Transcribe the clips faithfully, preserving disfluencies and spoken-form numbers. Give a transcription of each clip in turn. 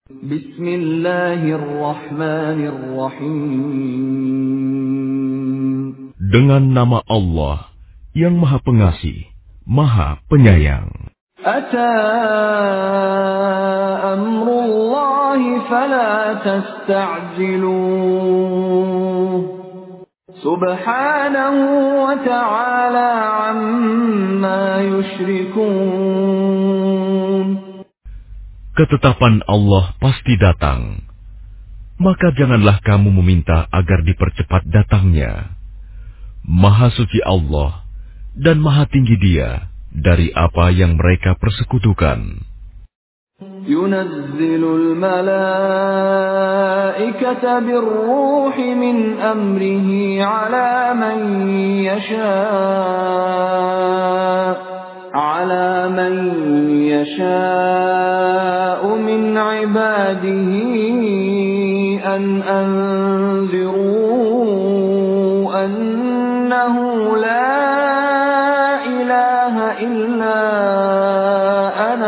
Bismillahirrahmanirrahim. Dengan nama Allah yang Maha Pengasih, Maha Penyayang. Ata amrullahi fala tasta'jiluh. Subhanahu wa ta'ala amma yushrikun. Ketetapan Allah pasti datang, maka janganlah kamu meminta agar dipercepat datangnya. Maha suci Allah dan maha tinggi Dia dari apa yang mereka persekutukan. Yunazzilul malaikata birruhi min amrihi ala man yasha' على من يشاء من عباده أن أنذروا أنه لا إله إلا أنا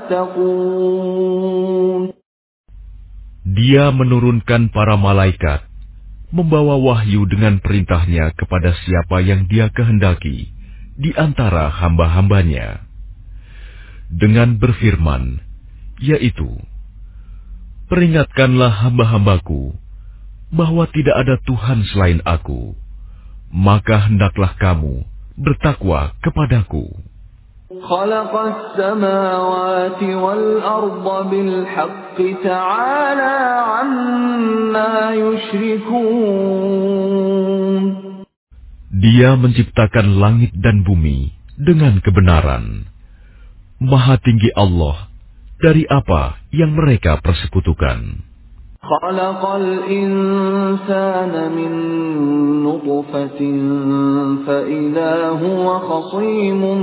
فاتقون. Dia menurunkan para malaikat, membawa wahyu dengan perintahnya kepada siapa yang Dia kehendaki di antara hamba-hambanya, dengan berfirman, yaitu, peringatkanlah hamba-hambaku bahwa tidak ada Tuhan selain Aku, maka hendaklah kamu bertakwa kepadaku. Khalaqas samawati wal arda bil haqqi ta'ala amma yushrikun. Dia menciptakan langit dan bumi dengan kebenaran. Maha tinggi Allah dari apa yang mereka persekutukan. Khalaqal insana min nutfatin fa idza huwa khasimun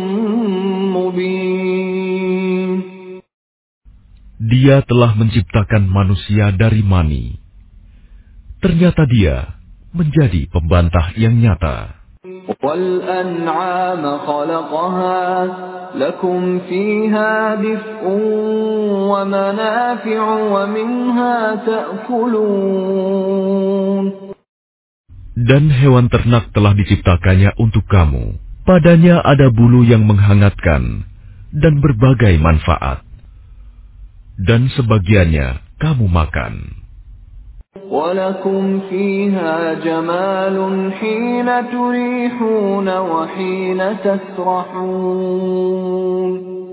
mubin. Dia telah menciptakan manusia dari mani. Ternyata dia menjadi pembantah yang nyata. Wal an'ama khalaqaha lakum fiha dif'un wa manafi'u wa minha ta'kulun. Dan hewan ternak telah diciptakannya untuk kamu. Padanya ada bulu yang menghangatkan dan berbagai manfaat. Dan sebagiannya kamu makan. وَلَكُمْ فِيهَا جَمَالٌ حِينَ تُرِيحُونَ وَحِينَ تَسْرَحُونَ.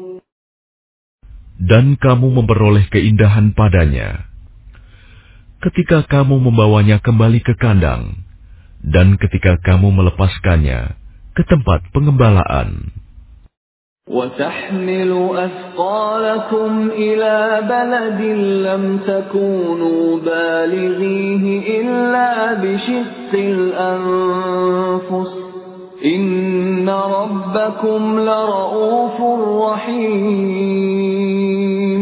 Dan kamu memperoleh keindahan padanya ketika kamu membawanya kembali ke kandang, dan ketika kamu melepaskannya ke tempat pengembalaan. وَتَحْمِلُ أَثْقَالَكُمْ إِلَى بَلَدٍ لَّمْ تَكُونُوا بَالِغِيهِ إِلَّا بِشِقِّ الْأَنفُسِ إِنَّ رَبَّكُمْ لَرَءُوفٌ رَّحِيمٌ.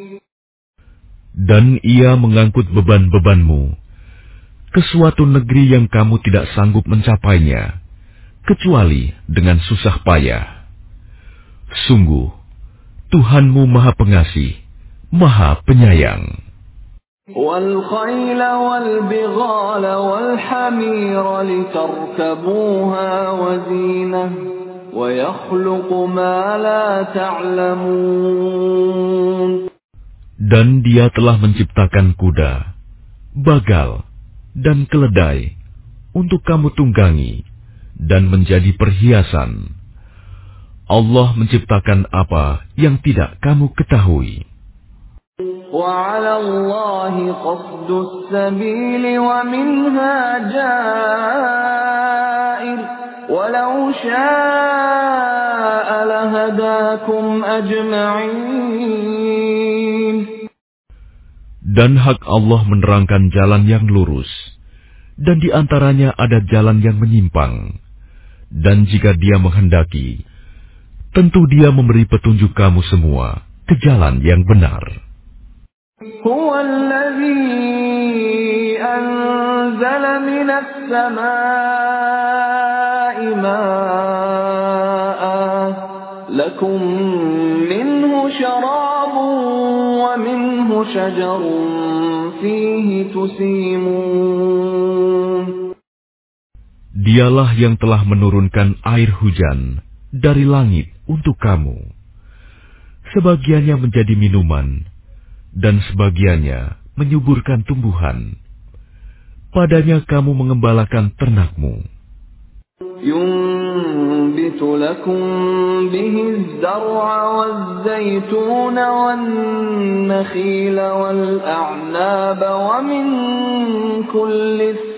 Dan ia mengangkut beban-bebanmu ke suatu negeri yang kamu tidak sanggup mencapainya, kecuali dengan susah payah. Sungguh, Tuhanmu Maha Pengasih, Maha Penyayang. وَالْخَيْلَ وَالْبِغَالَ وَالْحَمِيرَ لِتَرْكَبُوهَا وَزِينَةً وَيَخْلُقُ مَا لَا تَعْلَمُونَ. Dan Dia telah menciptakan kuda, bagal, dan keledai untuk kamu tunggangi dan menjadi perhiasan. Allah menciptakan apa yang tidak kamu ketahui. وَعَلَى اللَّهِ قَصْدُ السَّبِيلِ وَمِنْهَا جَائِرٌ وَلَوْ شَاءَ لَهَدَاكُمْ أَجْمَعِينَ. Dan hak Allah menerangkan jalan yang lurus, dan di antaranya ada jalan yang menyimpang. Dan jika Dia menghendaki, tentu Dia memberi petunjuk kamu semua ke jalan yang benar. Huwa alladhi anzala minas samaa'i maa'an lakum minhu syarabun wa minhu شجر فيه تسيمون. Dialah yang telah menurunkan air hujan dari langit untuk kamu. Sebagiannya menjadi minuman, dan sebagiannya menyuburkan tumbuhan. Padanya kamu mengembalakan ternakmu. ينبت لكم به الزرع والزيتون والنخيل والأعناب ومن كل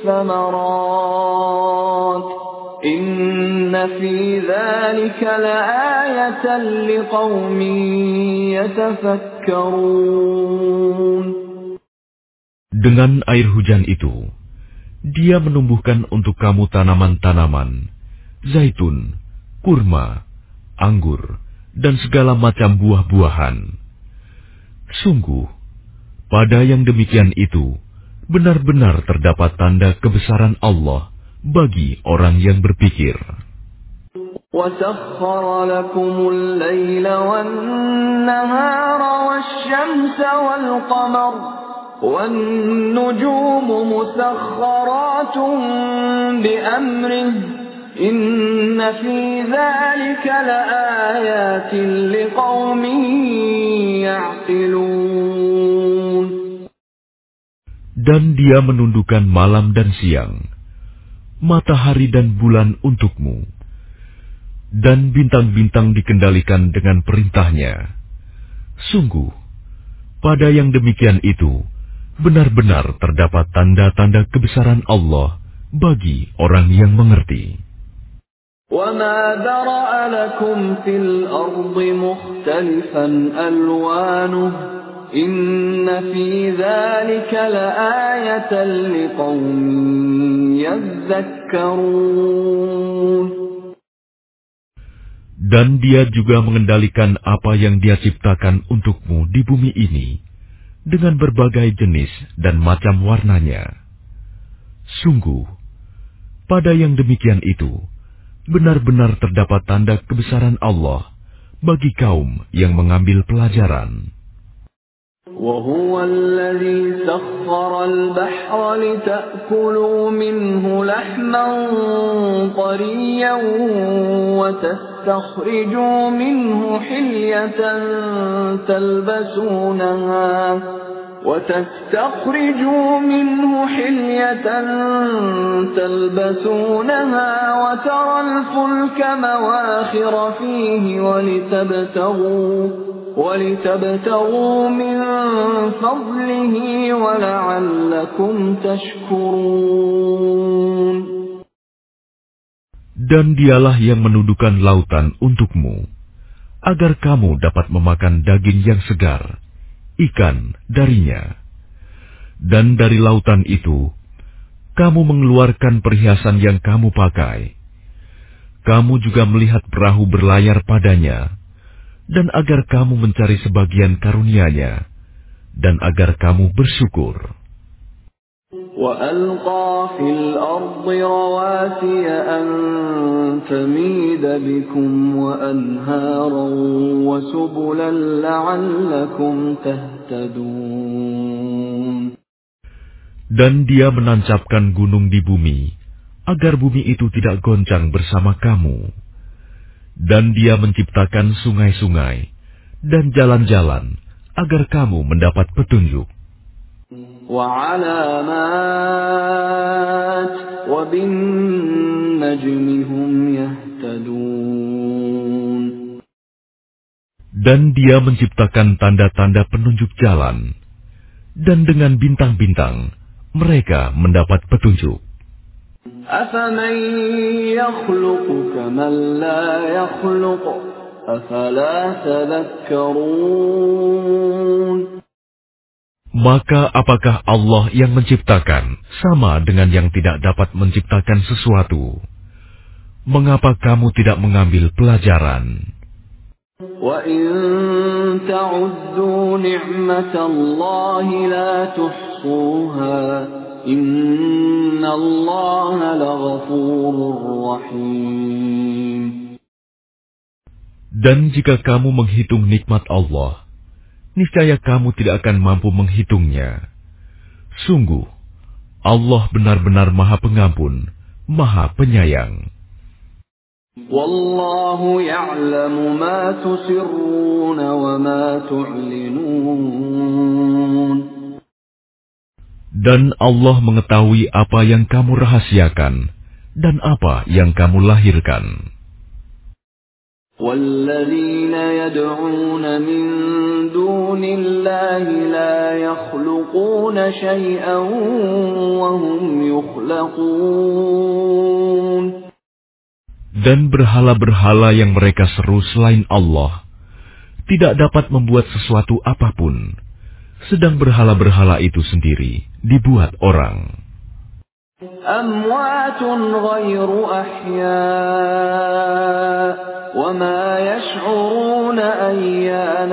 الثمرات إن في ذلك لآية لقوم يتفكرون. Dengan air hujan itu, Dia menumbuhkan untuk kamu tanaman-tanaman, zaitun, kurma, anggur, dan segala macam buah-buahan. Sungguh, pada yang demikian itu, benar-benar terdapat tanda kebesaran Allah bagi orang yang berpikir. وَسَخَّرَ لَكُمُ اللَّيْلَ وَالنَّهَارَ وَالشَّمْسَ وَالْقَمَرَ وَالنُّجُومُ مُسَخَّرَاتٌ بِأَمْرِهِ إِنَّ فِي ذَلِكَ لَآيَاتٍ لِقَوْمٍ يَعْقِلُونَ. Dan Dia menundukkan malam dan siang, matahari dan bulan untukmu, dan bintang-bintang dikendalikan dengan perintahnya. Sungguh, pada yang demikian itu, benar-benar terdapat tanda-tanda kebesaran Allah bagi orang yang mengerti. وَمَا ذَرَأَ لَكُمْ فِي الْأَرْضِ مُخْتَلِفًا أَلْوَانُهُ إِنَّ فِي ذَلِكَ لَآيَةً لِقَوْمٍ يَذَّكَّرُونَ. Dan Dia juga mengendalikan apa yang Dia ciptakan untukmu di bumi ini dengan berbagai jenis dan macam warnanya. Sungguh, pada yang demikian itu, benar-benar terdapat tanda kebesaran Allah bagi kaum yang mengambil pelajaran. وَهُوَ الَّذِي سَخَّرَ الْبَحْرَ لِتَأْكُلُوا مِنْهُ لَحْمًا طَرِيًّا وَتَسْتَخْرِجُوا مِنْهُ حِلْيَةً تَلْبَسُونَهَا وَتَسْتَخْرِجُوا مِنْهُ حِلْيَةً تَلْبَسُونَهَا وَتَرَى الْفُلْكَ مَوَاخِرَ فِيهِ وَلِتَبْتَغُوا وَلِتَبْتَغُوا مِنْ فَضْلِهِ وَلَعَلَّكُمْ تَشْكُرُونَ. Dan Dialah yang menundukkan lautan untukmu, agar kamu dapat memakan daging yang segar, ikan darinya. Dan dari lautan itu, kamu mengeluarkan perhiasan yang kamu pakai. Kamu juga melihat perahu berlayar padanya, dan agar kamu mencari sebagian karunia-Nya, dan agar kamu bersyukur. وَأَلْقَى فِي الْأَرْضِ رَوَاسِيَ أَن تَمِيدَ بِكُمْ وَأَنْهَارًا وَسُبُلًا لَعَلَّكُمْ تَهْتَدُونَ. Dan Dia menancapkan gunung di bumi, agar bumi itu tidak goncang bersama kamu. Dan Dia menciptakan sungai-sungai dan jalan-jalan agar kamu mendapat petunjuk. وَعَلَامَاتٍ وَبِالنَّجْمِ هُمْ يَهْتَدُونَ. Dan Dia menciptakan tanda-tanda penunjuk jalan, dan dengan bintang-bintang mereka mendapat petunjuk. أَفَمَن يَخْلُقُ كَمَن لَّا يَخْلُقُ أَفَلَا تَذَكَّرُونَ. Maka apakah Allah yang menciptakan sama dengan yang tidak dapat menciptakan sesuatu? Mengapa kamu tidak mengambil pelajaran? وَإِن تَعُدُّوا نِعْمَةَ اللَّهِ لَا تُحْصُوهَا إِنَّ اللَّهَ لَغَفُورٌ رَّحِيمٌ. Dan jika kamu menghitung nikmat Allah, niscaya kamu tidak akan mampu menghitungnya. Sungguh, Allah benar-benar Maha Pengampun, Maha Penyayang. Wallahu ya'lamu ma tusirruna wa ma tu'linun. Dan Allah mengetahui apa yang kamu rahasiakan dan apa yang kamu lahirkan. وَالَّذِينَ يَدْعُونَ مِن دُونِ اللَّهِ لَا يَخْلُقُونَ شَيْئًا وَهُمْ يُخْلَقُونَ. Dan berhala-berhala yang mereka seru selain Allah tidak dapat membuat sesuatu apapun, sedang berhala-berhala itu sendiri dibuat orang. أَمْوَاتٌ غَيْرُ أَحْيَاءٍ وَمَا يَشْعُرُونَ أَيَّانَ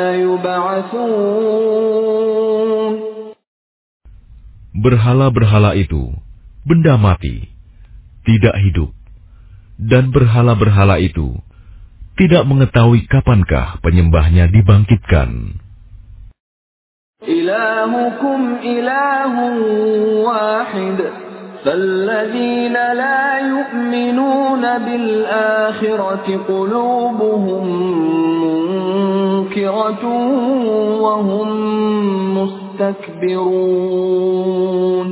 يُبْعَثُونَ. Berhala-berhala itu benda mati, tidak hidup, dan berhala-berhala itu tidak mengetahui kapankah penyembahnya dibangkitkan. إِلَٰهُكُمْ إِلَٰهٌ وَاحِدٌ فَالَّذِينَ لَا يُؤْمِنُونَ بِالْآخِرَةِ قُلُوبُهُم مُّنكِرَةٌ وَهُم مُّسْتَكْبِرُونَ.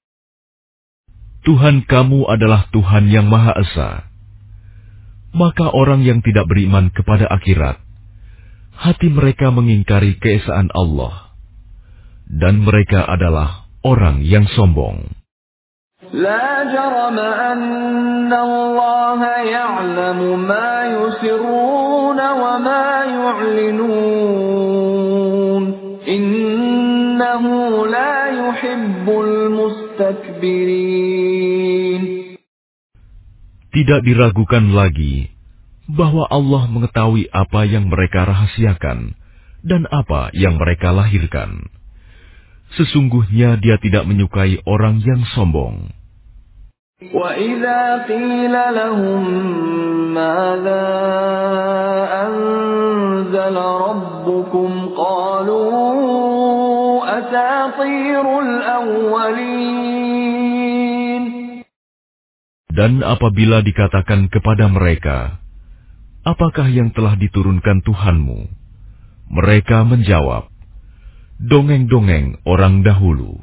Tuhan kamu adalah Tuhan yang Maha Esa. Maka orang yang tidak beriman kepada akhirat, hati mereka mengingkari keesaan Allah, dan mereka adalah orang yang sombong. لا جرم أن الله يعلم ما يسرون وما يعلنون إنه لا يحب المستكبرين. Tidak diragukan lagi bahwa Allah mengetahui apa yang mereka rahasiakan dan apa yang mereka lahirkan. Sesungguhnya Dia tidak menyukai orang yang sombong. وَإِذَا قِيلَ لَهُم مَّاذَا أَنزَلَ رَبُّكُمْ قَالُوا أَسَاطِيرُ الْأَوَّلِينَ. Dan apabila dikatakan kepada mereka, apakah yang telah diturunkan Tuhanmu? Mereka menjawab, dongeng-dongeng orang dahulu.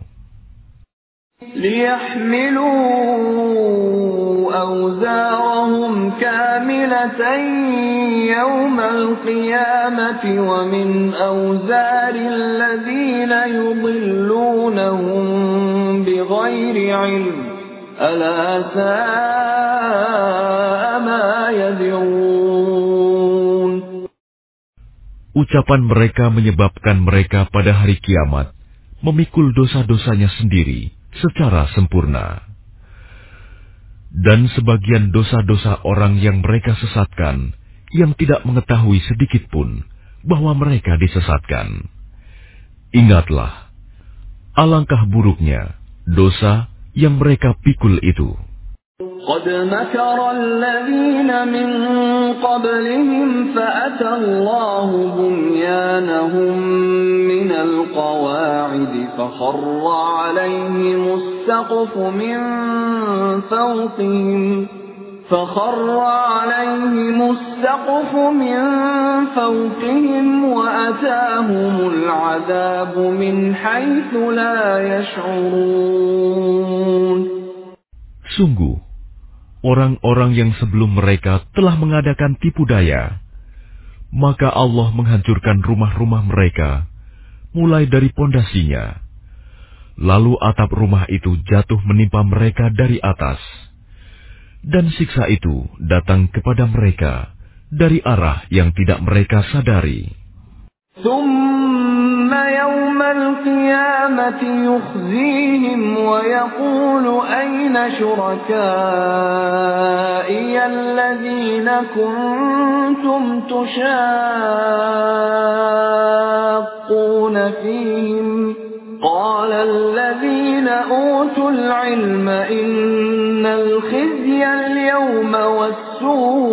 لِيَحْمِلُوا أَوْزَارَهُمْ كَامِلَةً يَوْمَ الْقِيَامَةِ وَمِنْ أَوْزَارِ الَّذِينَ يُضِلُّونَهُم بِغَيْرِ عِلْمٍ أَلَا سَاءَ مَا يَزِرُونَ. Ucapan mereka menyebabkan mereka pada hari kiamat memikul dosa-dosanya sendiri secara sempurna. Dan sebagian dosa-dosa orang yang mereka sesatkan, yang tidak mengetahui sedikit pun bahwa mereka disesatkan. Ingatlah, alangkah buruknya dosa yang mereka pikul itu. قد مكر الذين من قبلهم فأتى الله بنيانهم من القواعد فخر عليهم السقف من فوقهم فخر عليهم السقف من فوقهم وأتاهم العذاب من حيث لا يشعرون. Sungguh, orang-orang yang sebelum mereka telah mengadakan tipu daya, maka Allah menghancurkan rumah-rumah mereka, mulai dari pondasinya. Lalu atap rumah itu jatuh menimpa mereka dari atas, dan siksa itu datang kepada mereka dari arah yang tidak mereka sadari. ثم يوم القيامة يخزيهم ويقول أين شركائي الذين كنتم تشاقون فيهم قال الذين أوتوا العلم إن الخزي اليوم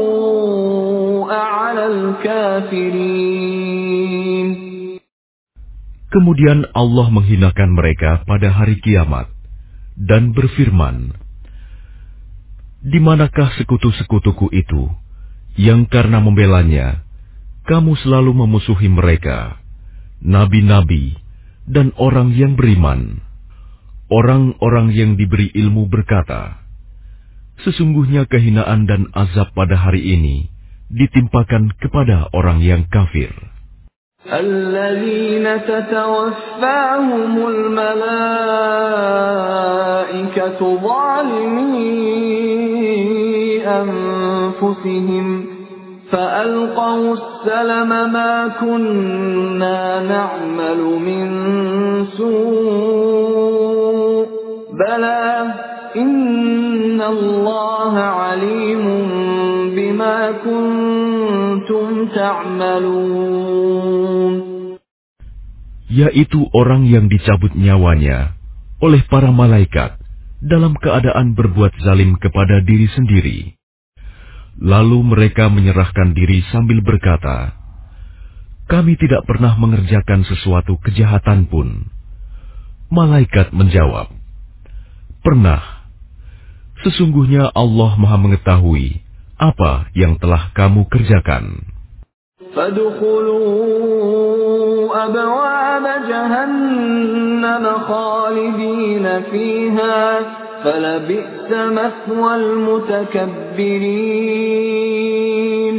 والسوء على الكافرين. Kemudian Allah menghinakan mereka pada hari kiamat dan berfirman, "Di manakah sekutu-sekutuku itu yang karena membelanya kamu selalu memusuhi mereka, nabi-nabi dan orang yang beriman?" Orang-orang yang diberi ilmu berkata, "Sesungguhnya kehinaan dan azab pada hari ini ditimpakan kepada orang yang kafir." الذين تتوفاهم الملائكة ظالمي أنفسهم فألقوا السلم ما كنا نعمل من سوء بلى إن الله عليم بما كنتم تعملون. Yaitu orang yang dicabut nyawanya oleh para malaikat dalam keadaan berbuat zalim kepada diri sendiri. Lalu mereka menyerahkan diri sambil berkata, "Kami tidak pernah mengerjakan sesuatu kejahatan pun." Malaikat menjawab, "Pernah. Sesungguhnya Allah Maha mengetahui apa yang telah kamu kerjakan." فادخلوا أبواب جهنم خالدين فيها فلبئس مثوى المتكبرين.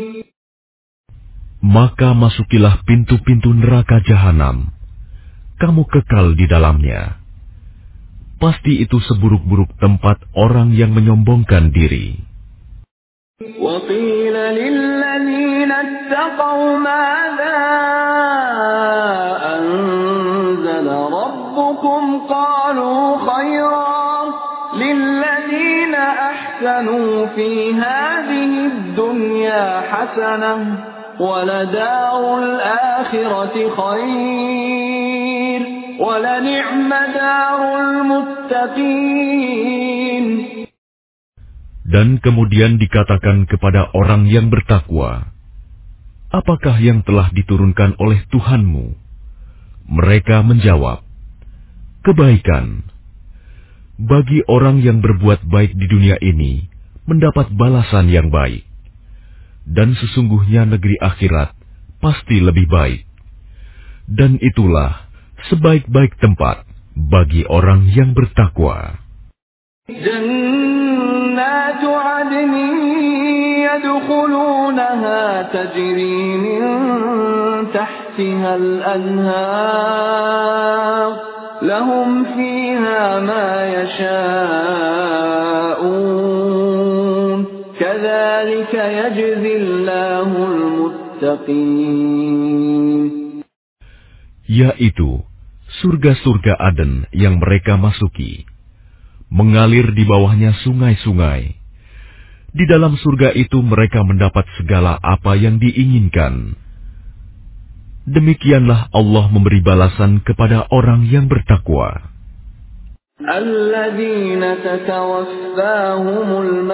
Maka masukilah pintu-pintu neraka jahanam. Kamu kekal di dalamnya. Pasti itu seburuk-buruk tempat orang yang menyombongkan diri. وقيل للذين اتقوا ماذا أنزل ربكم قالوا خيرا للذين أحسنوا في هذه الدنيا حسنة ولدار الآخرة خير ولنعم دار المتقين. Dan kemudian dikatakan kepada orang yang bertakwa, "Apakah yang telah diturunkan oleh Tuhanmu?" Mereka menjawab, "Kebaikan. Bagi orang yang berbuat baik di dunia ini, mendapat balasan yang baik. Dan sesungguhnya negeri akhirat pasti lebih baik. Dan itulah sebaik-baik tempat bagi orang yang bertakwa." جنات عدن يدخلونها تجري من تحتها الأنهار لهم فيها ما يشاءون كذلك يجزي الله المتقين. Yaitu surga-surga Aden yang mereka masuki, mengalir di bawahnya sungai-sungai. Di dalam surga itu mereka mendapat segala apa yang diinginkan. Demikianlah Allah memberi balasan kepada orang yang bertakwa. الذين تتوفاهم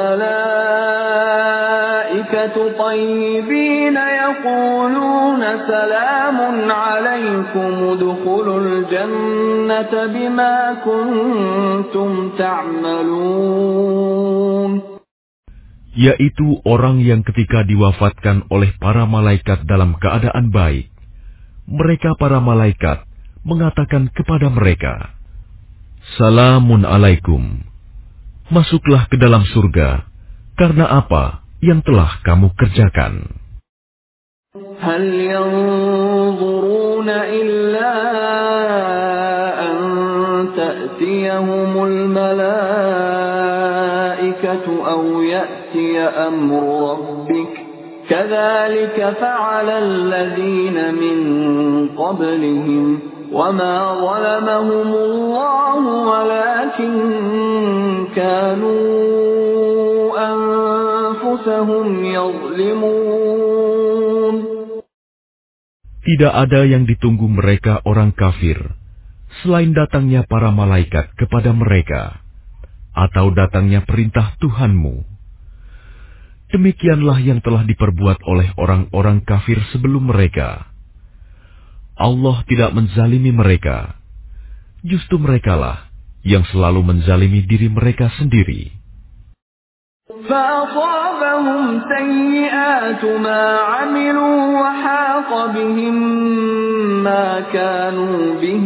الملائكة طيبين يقولون سلام عليكم ادخلوا الجنة بما كنتم تعملون. Yaitu orang yang ketika diwafatkan oleh para malaikat dalam keadaan baik, mereka para malaikat mengatakan kepada mereka, "Salamun alaikum, masuklah ke dalam surga karena apa yang telah kamu kerjakan." هل ينظرون إلا أن تأتيهم الملائكة أو يأتي أمر ربك كذلك فعل الذين من قبلهم وما ظلمهم الله ولكن كانوا أنفسهم يظلمون. Tidak ada yang ditunggu mereka orang kafir selain datangnya para malaikat kepada mereka atau datangnya perintah Tuhanmu. Demikianlah yang telah diperbuat oleh orang-orang kafir sebelum mereka. Allah tidak menzalimi mereka. Justru merekalah yang selalu menzalimi diri mereka sendiri. فَأَصَابَهُمْ سَيِّئَاتُ مَا عَمِلُوا وَحَاقَ بِهِم مَّا كَانُوا بِهِ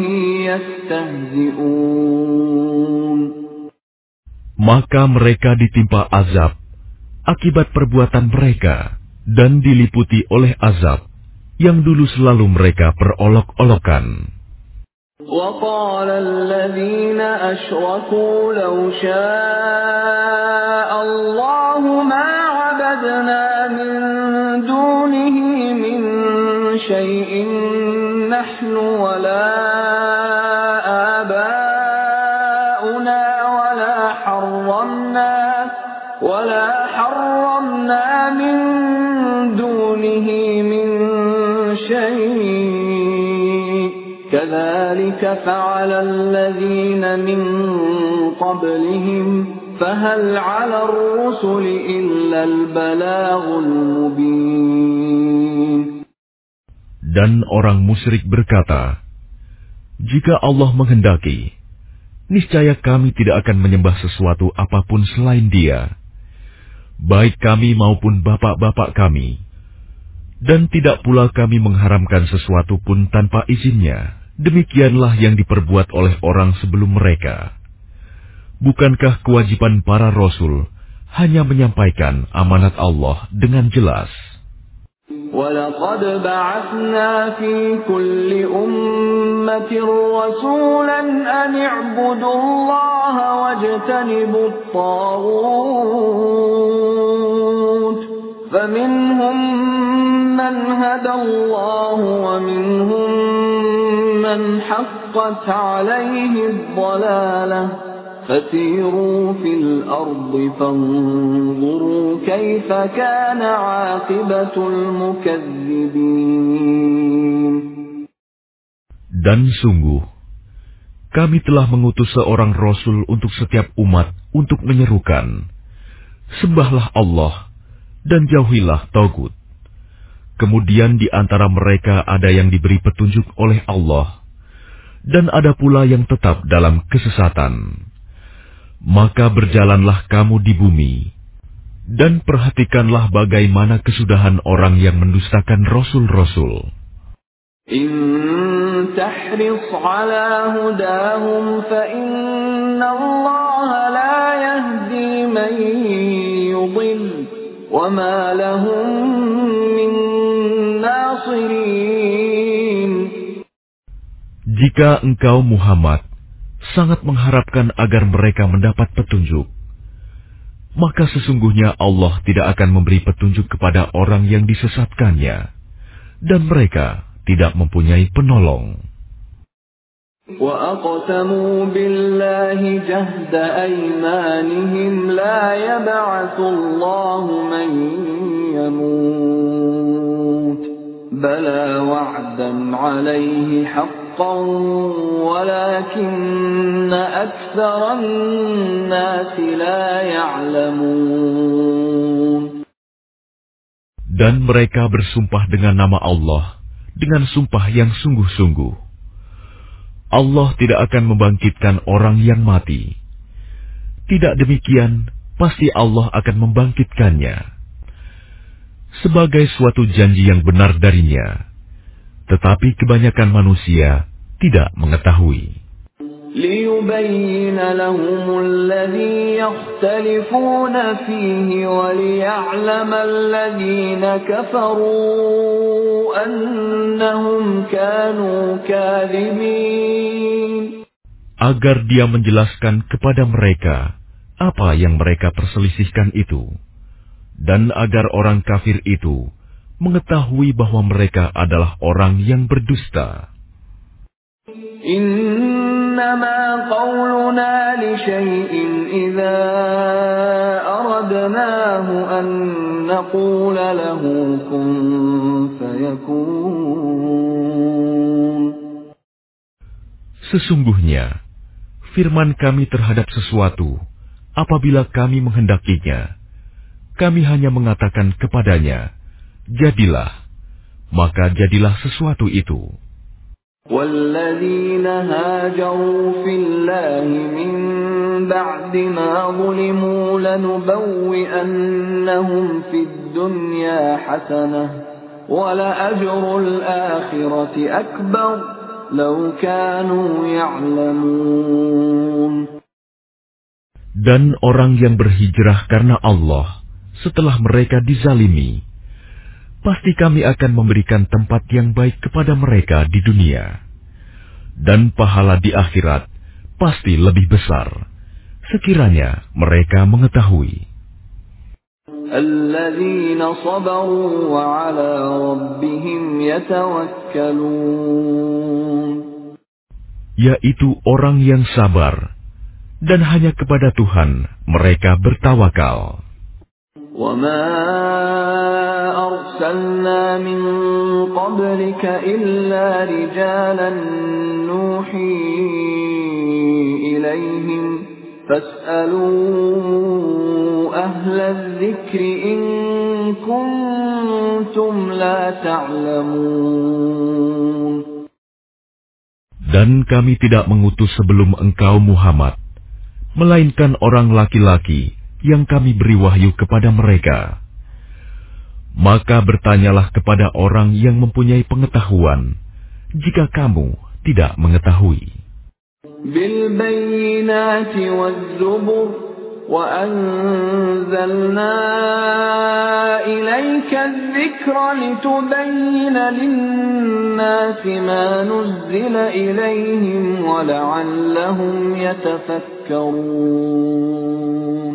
يَسْتَهْزِئُونَ. Maka mereka ditimpa azab akibat perbuatan mereka dan diliputi oleh azab yang dulu selalu mereka perolok-olokan. وَقَالَ الَّذِينَ أَشْرَكُوا لَوْ شَاءَ اللَّهُ مَا عَبَدْنَا مِن دُونِهِ مِن شَيْءٍ نَّحْنُ وَلَا آبَاؤُنَا وَلَا حَرَّمْنَا وَلَا حَرَّمْنَا مِن دُونِهِ مِن شَيْءٍ كَذَلِكَ فَعَلَ الَّذِينَ مِن قَبْلِهِمْ فَهَلْ عَلَى الرُّسُلِ إِلَّا الْبَلَاغُ الْمُبِينُ. Dan orang musyrik berkata, jika Allah menghendaki, niscaya kami tidak akan menyembah sesuatu apapun selain Dia, baik kami maupun bapak-bapak kami, dan tidak pula kami mengharamkan sesuatu pun tanpa izinnya. Demikianlah yang diperbuat oleh orang sebelum mereka. Bukankah kewajiban para rasul hanya menyampaikan amanat Allah dengan jelas? وَلَقَدْ بَعَثْنَا فِي كُلِّ أُمَّةٍ رَّسُولًا أَنِ اعْبُدُوا اللَّهَ وَاجْتَنِبُوا الطَّاغُوتَ فَمِنْهُم مَّنْ هَدَى اللَّهُ وَمِنْهُم مَّنْ حَقَّتْ عَلَيْهِ الضَّلَالَةُ فَسِيرُوا فِي الْأَرْضِ فَانظُرُوا كَيْفَ كَانَ عَاقِبَةُ الْمُكَذِّبِينَ. Dan sungguh, kami telah mengutus seorang Rasul untuk setiap umat untuk menyerukan, sembahlah Allah dan jauhilah Tagut. Kemudian di antara mereka ada yang diberi petunjuk oleh Allah, dan ada pula yang tetap dalam kesesatan. Maka berjalanlah kamu di bumi, dan perhatikanlah bagaimana kesudahan orang yang mendustakan Rasul-Rasul. إن تحرص على هداهم فإن الله لا يهدي من يضل وما لهم من ناصرين. Jika engkau Muhammad sangat mengharapkan agar mereka mendapat petunjuk, maka sesungguhnya Allah tidak akan memberi petunjuk kepada orang yang disesatkannya, dan mereka tidak mempunyai penolong. وَأَقْسَمُوا بِاللَّهِ جَهْدَ أَيْمَانِهِمْ لَا يَبْعَثُ اللَّهُ مَن يَمُوتُ بَلَىٰ وَعْدًا عَلَيْهِ حَقًّا وَلَٰكِنَّ أَكْثَرَ النَّاسِ لَا يَعْلَمُونَ. Dan mereka bersumpah dengan nama Allah dengan sumpah yang sungguh-sungguh. Allah tidak akan membangkitkan orang yang mati. Tidak demikian, pasti Allah akan membangkitkannya sebagai suatu janji yang benar darinya. Tetapi kebanyakan manusia tidak mengetahui. لِيُبَيِّنَ لَهُمُ الَّذِي يَخْتَلِفُونَ فِيهِ وَلِيَعْلَمَ الَّذِينَ كَفَرُوا أَنَّهُمْ كَانُوا كَاذِبِينَ. Agar Dia menjelaskan kepada mereka apa yang mereka perselisihkan itu, dan agar orang kafir itu mengetahui bahwa mereka adalah orang yang berdusta. إنما قولنا لشيء إذا أردناه أن نقول له كن فيكون. Sesungguhnya, firman kami terhadap sesuatu, apabila kami menghendakinya, kami hanya mengatakan kepadanya, jadilah, maka jadilah sesuatu itu. والذين هاجروا في الله من بعد ما ظلموا لنبوئنهم في الدنيا حسنة ولأجر الآخرة أكبر لو كانوا يعلمون. Dan orang yang berhijrah karena Allah setelah mereka dizalimi, pasti kami akan memberikan tempat yang baik kepada mereka di dunia. Dan pahala di akhirat pasti lebih besar, sekiranya mereka mengetahui. الذين صبروا وعلى ربهم يتوكلون. Yaitu orang yang sabar, dan hanya kepada Tuhan mereka bertawakal. وَمَا أَرْسَلْنَا مِن قَبْلِكَ إِلَّا رِجَالًا نُوحِي إِلَيْهِمْ فَاسْأَلُوا أَهْلَ الذِّكْرِ إِن كُنتُمْ لَا تَعْلَمُونَ. Dan kami tidak mengutus sebelum engkau Muhammad, melainkan orang laki-laki yang kami beri wahyu kepada mereka. Maka bertanyalah kepada orang yang mempunyai pengetahuan, jika kamu tidak mengetahui. بِالْبَيِّنَاتِ وَالزُّبُرِ وَأَنزَلْنَا إِلَيْكَ الذِّكْرَ لِتُبَيِّنَ لِلنَّاسِ مَا نُزِّلَ إِلَيْهِمْ وَلَعَلَّهُمْ يَتَفَكَّرُونَ.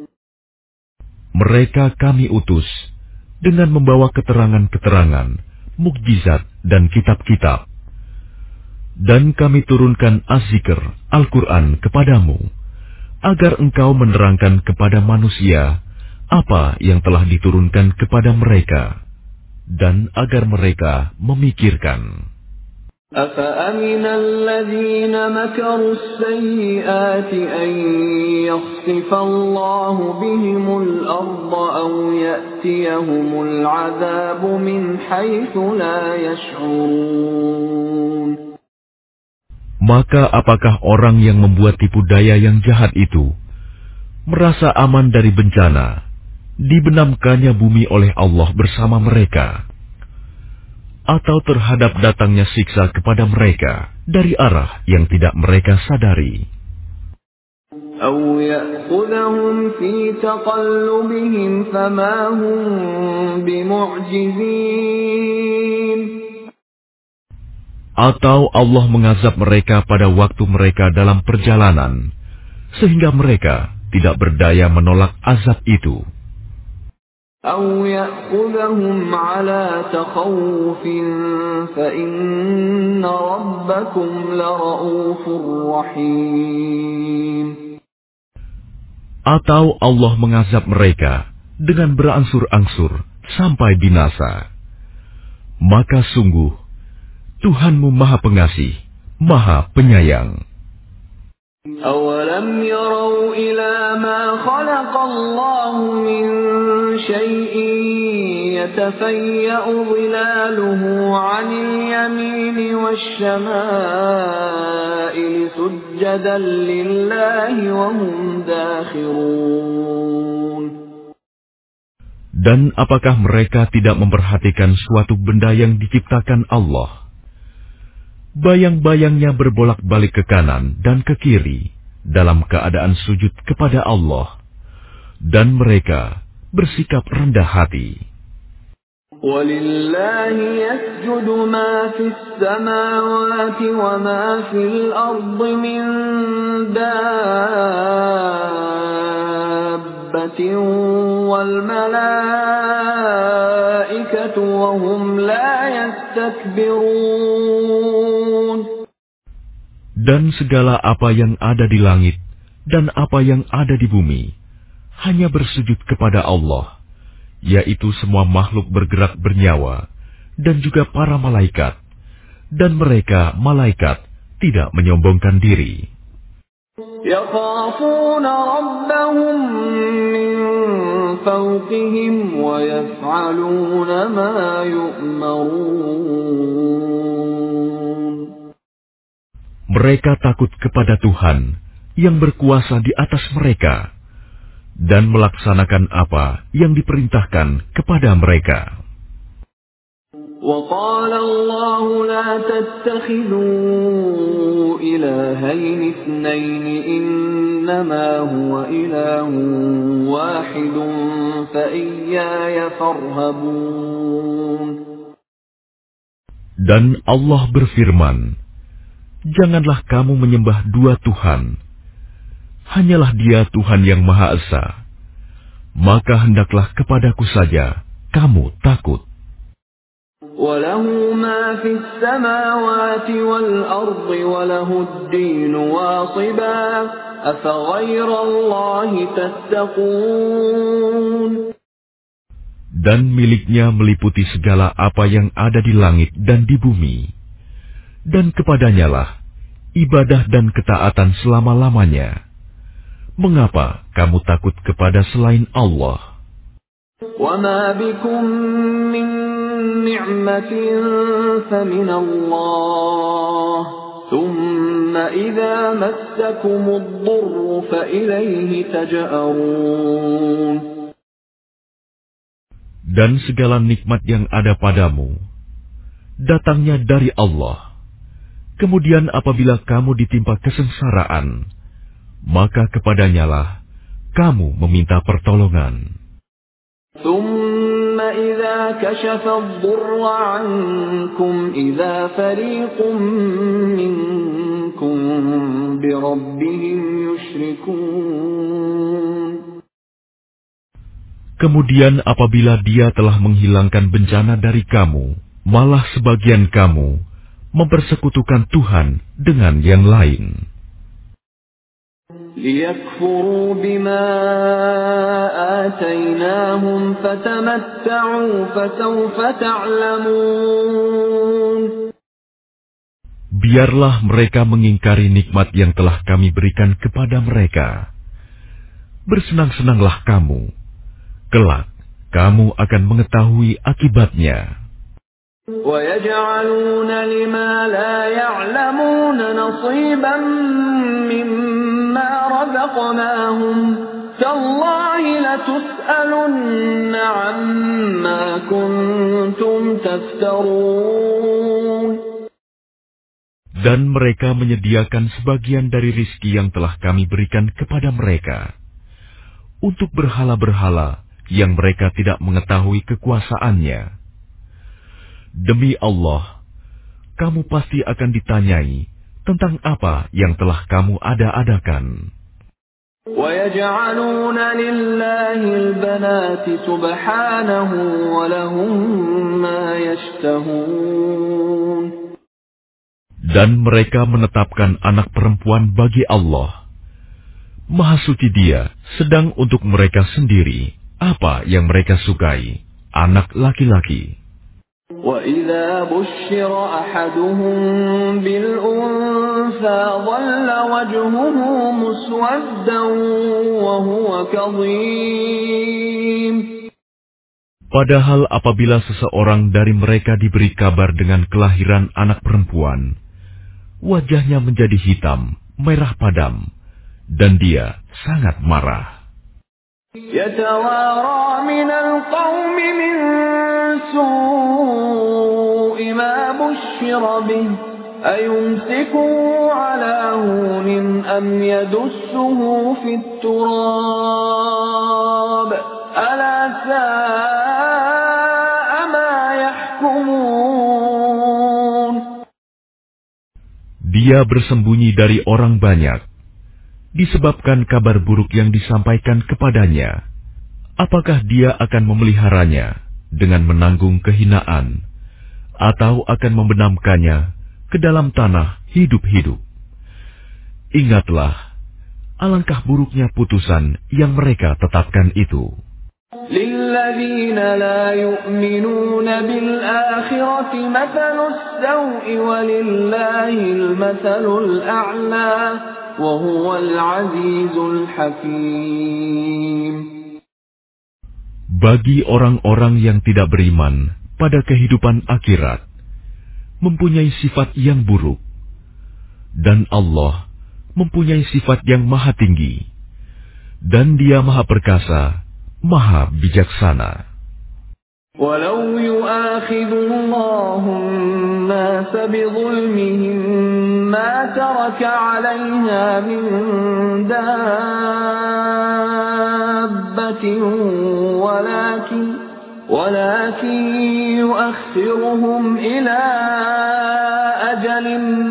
Mereka kami utus dengan membawa keterangan-keterangan, mukjizat dan kitab-kitab. Dan kami turunkan Az-Zikr, Al-Quran kepadamu, agar engkau menerangkan kepada manusia apa yang telah diturunkan kepada mereka, dan agar mereka memikirkan. أَفَأَمِنَ الَّذِينَ مَكَرُوا السَّيِّئَاتِ أَن يَخْسِفَ اللَّهُ بِهِمُ الْأَرْضَ أَوْ يَأْتِيَهُمُ الْعَذَابُ مِنْ حَيْثُ لَا يَشْعُرُونَ. Maka apakah orang yang membuat tipu daya yang jahat itu merasa aman dari bencana, dibenamkannya bumi oleh Allah bersama mereka, atau terhadap datangnya siksa kepada mereka dari arah yang tidak mereka sadari? أَوْ يَأْخُذَهُمْ فِي تَقَلُّبِهِمْ فَمَا هُمْ بِمُعْجِزِينَ. Atau Allah mengazab mereka pada waktu mereka dalam perjalanan, sehingga mereka tidak berdaya menolak azab itu. أَوْ يَأْخُذَهُمْ عَلَى تَخَوُّفٍ فَإِنَّ رَبَّكُمْ لَرَءُوفٌ رَحِيمٌ. Atau Allah mengazab mereka dengan berangsur-angsur sampai binasa. Maka sungguh Tuhanmu Maha Pengasih, Maha Penyayang. أَوَلَمْ يَرَوْا إِلَى مَا خَلَقَ اللَّهُ مِنْ شَيْءٍ يَتَفَيَّأُ ظِلَالُهُ عَنِ الْيَمِينِ وَالشَّمَائِلِ سُجَّدًا لِلَّهِ وَهُمْ دَاخِرُونَ. Dan apakah mereka tidak memperhatikan suatu benda yang diciptakan Allah? Bayang-bayangnya berbolak-balik ke kanan dan ke kiri dalam keadaan sujud kepada Allah, dan mereka bersikap rendah hati. وَلِلَّهِ يَسْجُدُ مَا فِي السَّمَاوَاتِ وَمَا فِي الْأَرْضِ مِنْ دَابَّةٍ وَالْمَلَائِكَةُ وَهُمْ لَا يَسْتَكْبِرُونَ. Dan segala apa yang ada di langit dan apa yang ada di bumi hanya bersujud kepada Allah, yaitu semua makhluk bergerak bernyawa dan juga para malaikat, dan mereka malaikat tidak menyombongkan diri. يَخَافُونَ رَبَّهُم مِّن فَوْقِهِمْ وَيَفْعَلُونَ مَا يُؤْمَرُونَ. Mereka takut kepada Tuhan yang berkuasa di atas mereka dan melaksanakan apa yang diperintahkan kepada mereka. وقال الله لا تتخذوا إلهين اثنين إنما هو إله واحد فإياي فارهبون. Dan Allah berfirman, janganlah kamu menyembah dua Tuhan, hanyalah Dia Tuhan yang Maha Esa, maka hendaklah kepadaku saja kamu takut. وَلَهُ مَا فِي السَّمَاوَاتِ وَالْأَرْضِ وَلَهُ الدِّينُ وَاصِبًا أَفَغَيْرَ اللَّهِ تَتَّقُونَ. Dan miliknya meliputi segala apa yang ada di langit dan di bumi, dan kepadanyalah ibadah dan ketaatan selama-lamanya. Mengapa kamu takut kepada selain Allah? وَمَا بِكُم مِّن نِّعْمَةٍ فَمِنَ اللَّهِ ثُمَّ إِذَا مَسَّكُمُ الضُّرُّ فَإِلَيْهِ تَجْأَرُونَ. Dan segala nikmat yang ada padamu datangnya dari Allah. Kemudian apabila kamu ditimpa kesengsaraan, maka kepadanyalah kamu meminta pertolongan. ثُمَّ إِذَا كَشَفَ الضُّرَّ عَنكُمْ إِذَا فَرِيقٌ مِّنكُم بِرَبِّهِمْ يُشْرِكُونَ. Kemudian apabila Dia telah menghilangkan bencana dari kamu, malah sebagian kamu mempersekutukan Tuhan dengan yang lain. لِيَكْفُرُوا بِمَا آتَيْنَاهُمْ فَتَمَتَّعُوا فَسَوْفَ تَعْلَمُونَ. Biarlah mereka mengingkari nikmat yang telah kami berikan kepada mereka. Bersenang-senanglah kamu. Kelak, kamu akan mengetahui akibatnya. وَيَجْعَلُونَ لِمَا لَا يَعْلَمُونَ نَصِيبًا مِّمَّا رَزَقْنَاهُمْ تَاللَّهِ لَتُسْأَلُنَّ عَمَّا كُنتُمْ تَفْتَرُونَ. Dan mereka menyediakan sebagian dari rizki yang telah kami berikan kepada mereka untuk berhala-berhala yang mereka tidak mengetahui kekuasaannya. Demi Allah, kamu pasti akan ditanyai tentang apa yang telah kamu ada-adakan. وَيَجْعَلُونَ لِلَّهِ الْبَنَاتِ سُبْحَانَهُ وَلَهُم مَّا يَشْتَهُونَ. Dan mereka menetapkan anak perempuan bagi Allah. Maha suci Dia sedang untuk mereka sendiri apa yang mereka sukai, anak laki-laki. وَإِذَا بُشِّرَ أَحَدُهُم بِالْأُنثَىٰ ظَلَّ وَجْهُهُ مُسْوَدًّا وَهُوَ كَظِيمٌ. Padahal apabila seseorang dari mereka diberi kabar dengan kelahiran anak perempuan, wajahnya menjadi hitam, merah padam, dan dia sangat marah. يَتَوَارَىٰ مِنَ الْقَوْمِ مِن سُوءِ مَا بُشِّرَ بِهِ أَيُمْسِكُهُ عَلَىٰ هُونٍ أَمْ يَدُسُّهُ فِي التُّرَابِ أَلَا سَاءَ مَا يَحْكُمُونَ. Dia bersembunyi dari orang banyak disebabkan kabar buruk yang disampaikan kepadanya. Apakah dia akan memeliharanya dengan menanggung kehinaan, atau akan membenamkannya ke dalam tanah hidup-hidup? Ingatlah, alangkah buruknya putusan yang mereka tetapkan itu. لِلَّذِينَ لَا يُؤْمِنُونَ بِالْآخِرَةِ مَثَلُ السَّوْءِ وَلِلَّهِ الْمَثَلُ الْأَعْلَى وَهُوَ الْعَزِيزُ الْحَكِيمُ. Bagi orang-orang yang tidak beriman pada kehidupan akhirat, mempunyai sifat yang buruk, Dan Allah mempunyai sifat yang maha tinggi, dan Dia maha perkasa, maha bijaksana. وَلَوْ يُؤَاخِذُ اللَّهُ النَّاسَ بِظُلْمِهِم مَّا تَرَكَ عَلَيْهَا مِن دَابَّةٍ وَلَكِن وَلَكِن يُؤَخِّرُهُمْ إِلَىٰ أَجَلٍ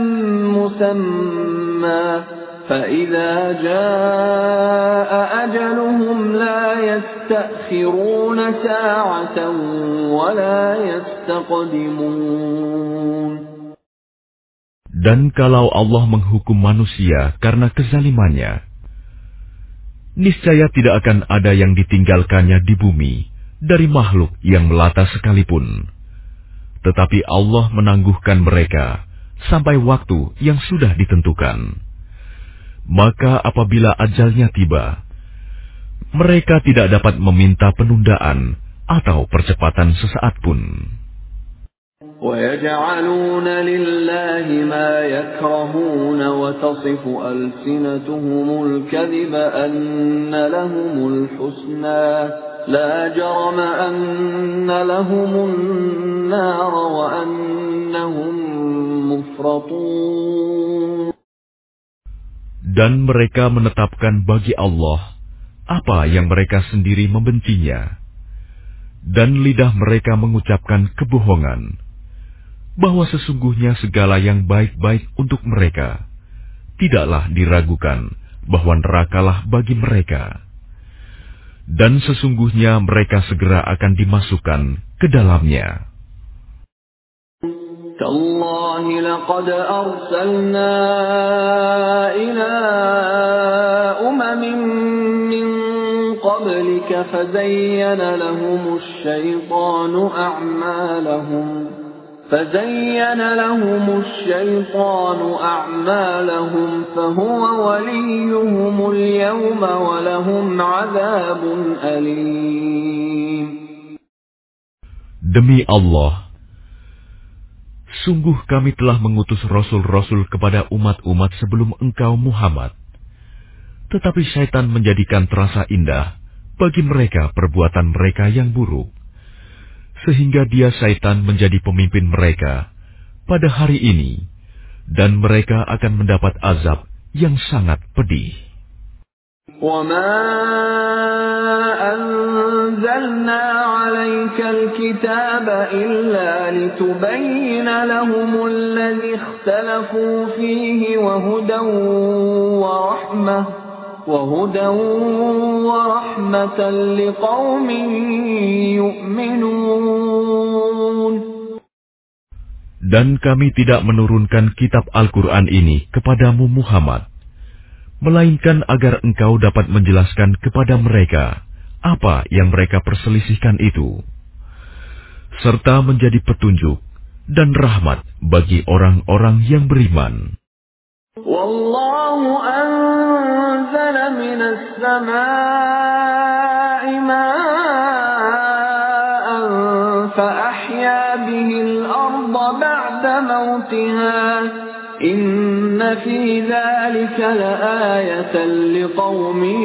مُّسَمًّى فَإِذَا جَاءَ أَجَلُهُمْ لَا يَسْتَأْخِرُونَ سَاعَةً وَلَا يَسْتَقْدِمُونَ. Dan kalau Allah menghukum manusia karena kezalimannya, niscaya tidak akan ada yang ditinggalkannya di bumi dari makhluk yang melata sekalipun. Tetapi Allah menangguhkan mereka sampai waktu yang sudah ditentukan. Maka apabila ajalnya tiba, mereka tidak dapat meminta penundaan atau percepatan sesaat pun. وَيَجْعَلُونَ لِلَّهِ مَا يَكْرَهُونَ وَتَصِفُ أَلْسِنَتُهُمُ الْكَذِبَ أَنَّ لَهُمُ الْحُسْنَى لَا جَرَمَ أَنَّ لَهُمُ النَّارَ وَأَنَّهُمْ مُفْرَطُونَ. Dan mereka menetapkan bagi Allah apa yang mereka sendiri membencinya, dan lidah mereka mengucapkan kebohongan, bahwa sesungguhnya segala yang baik-baik untuk mereka, tidaklah diragukan bahwa nerakalah bagi mereka. Dan sesungguhnya mereka segera akan dimasukkan ke dalamnya. تَاللَّهِ لَقَدْ أَرْسَلْنَا إِلَىٰ أُمَمٍ مِّن قَبْلِكَ فَزَيَّنَ لَهُمُ الشَّيْطَانُ أَعْمَالَهُمْ فَزَيَّنَ لَهُمُ الشَّيْطَانُ أَعْمَالَهُمْ فَهُوَ وَلِيُّهُمُ الْيَوْمَ وَلَهُمْ عَذَابٌ أَلِيمٌ. Demi Allah, sungguh kami telah mengutus rasul-rasul kepada umat-umat sebelum engkau Muhammad. Tetapi syaitan menjadikan terasa indah bagi mereka perbuatan mereka yang buruk, sehingga dia syaitan menjadi pemimpin mereka pada hari ini, dan mereka akan mendapat azab yang sangat pedih. وَمَا أَنزَلْنَا عَلَيْكَ الْكِتَابَ إِلَّا لِتُبَيِّنَ لَهُمُ الَّذِي اخْتَلَفُوا فِيهِ وَهُدًى وَرَحْمَةً وَهُدًى وَرَحْمَةً لِقَوْمٍ يُؤْمِنُونَ. Dan kami tidak menurunkan kitab Al-Quran ini kepadamu Muhammad, melainkan agar engkau dapat menjelaskan kepada mereka apa yang mereka perselisihkan itu, serta menjadi petunjuk dan rahmat bagi orang-orang yang beriman. Wallahu anzala minas samaa'i maa'an fa ahya bihil arda ba'da mautiha. Inna fi dzalika laayatan liqaumin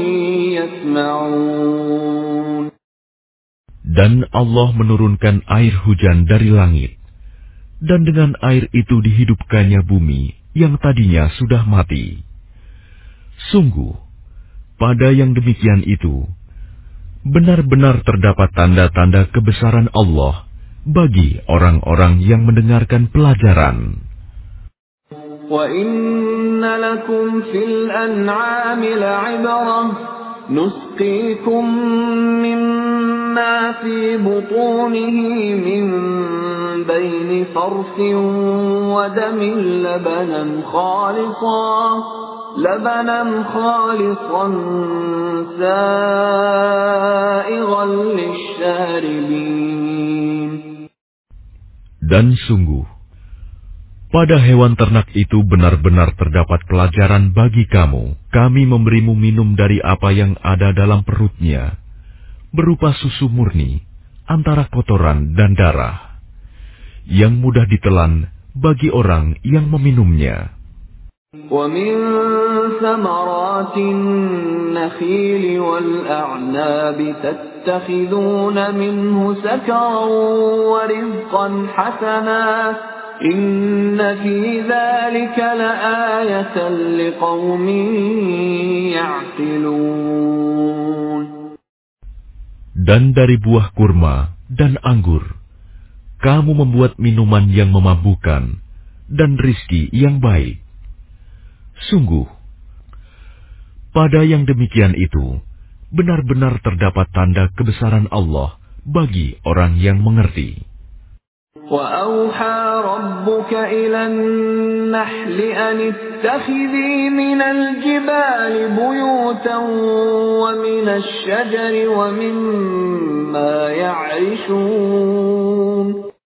yasma'un. Dan Allah menurunkan air hujan dari langit, dan dengan air itu dihidupkannya bumi yang tadinya sudah mati. Sungguh, pada yang demikian itu, benar-benar terdapat tanda-tanda kebesaran Allah bagi orang-orang yang mendengarkan pelajaran. وَإِنَّ لَكُمْ فِي الْأَنْعَامِ لَعِبْرَةً نُسْقِيكُم مِّمَّا فِي بُطُونِهِ مِن بَيْنِ فَرْثٍ وَدَمٍ لَّبَنًا خَالِصًا لَّبَنًا خَالِصًا سَائِغًا لِّلشَّارِبِينَ. Dan sungguh, pada hewan ternak itu benar-benar terdapat pelajaran bagi kamu. Kami memberimu minum dari apa yang ada dalam perutnya, berupa susu murni, antara kotoran dan darah, yang mudah ditelan bagi orang yang meminumnya. وَمِن ثَمَرَاتِ النَّخِيلِ وَالْأَعْنَابِ تَتَّخِذُونَ مِنْهُ سَكَرًا وَرِزْقًا حَسَنًا إِنَّ فِي ذَلِكَ لَآيَةً لِقَوْمٍ يَعْقِلُونَ. Dan dari buah kurma dan anggur, kamu membuat minuman yang memabukkan dan rizki yang baik. Sungguh, pada yang demikian itu, benar-benar terdapat tanda kebesaran Allah bagi orang yang mengerti. وَأَوْحَى رَبُّكَ إِلَى النَّحْلِ أَنِ اتَّخِذِي مِنَ الْجِبَالِ بُيُوتًا وَمِنَ الشَّجَرِ وَمِمَّا يَعْرِشُونَ.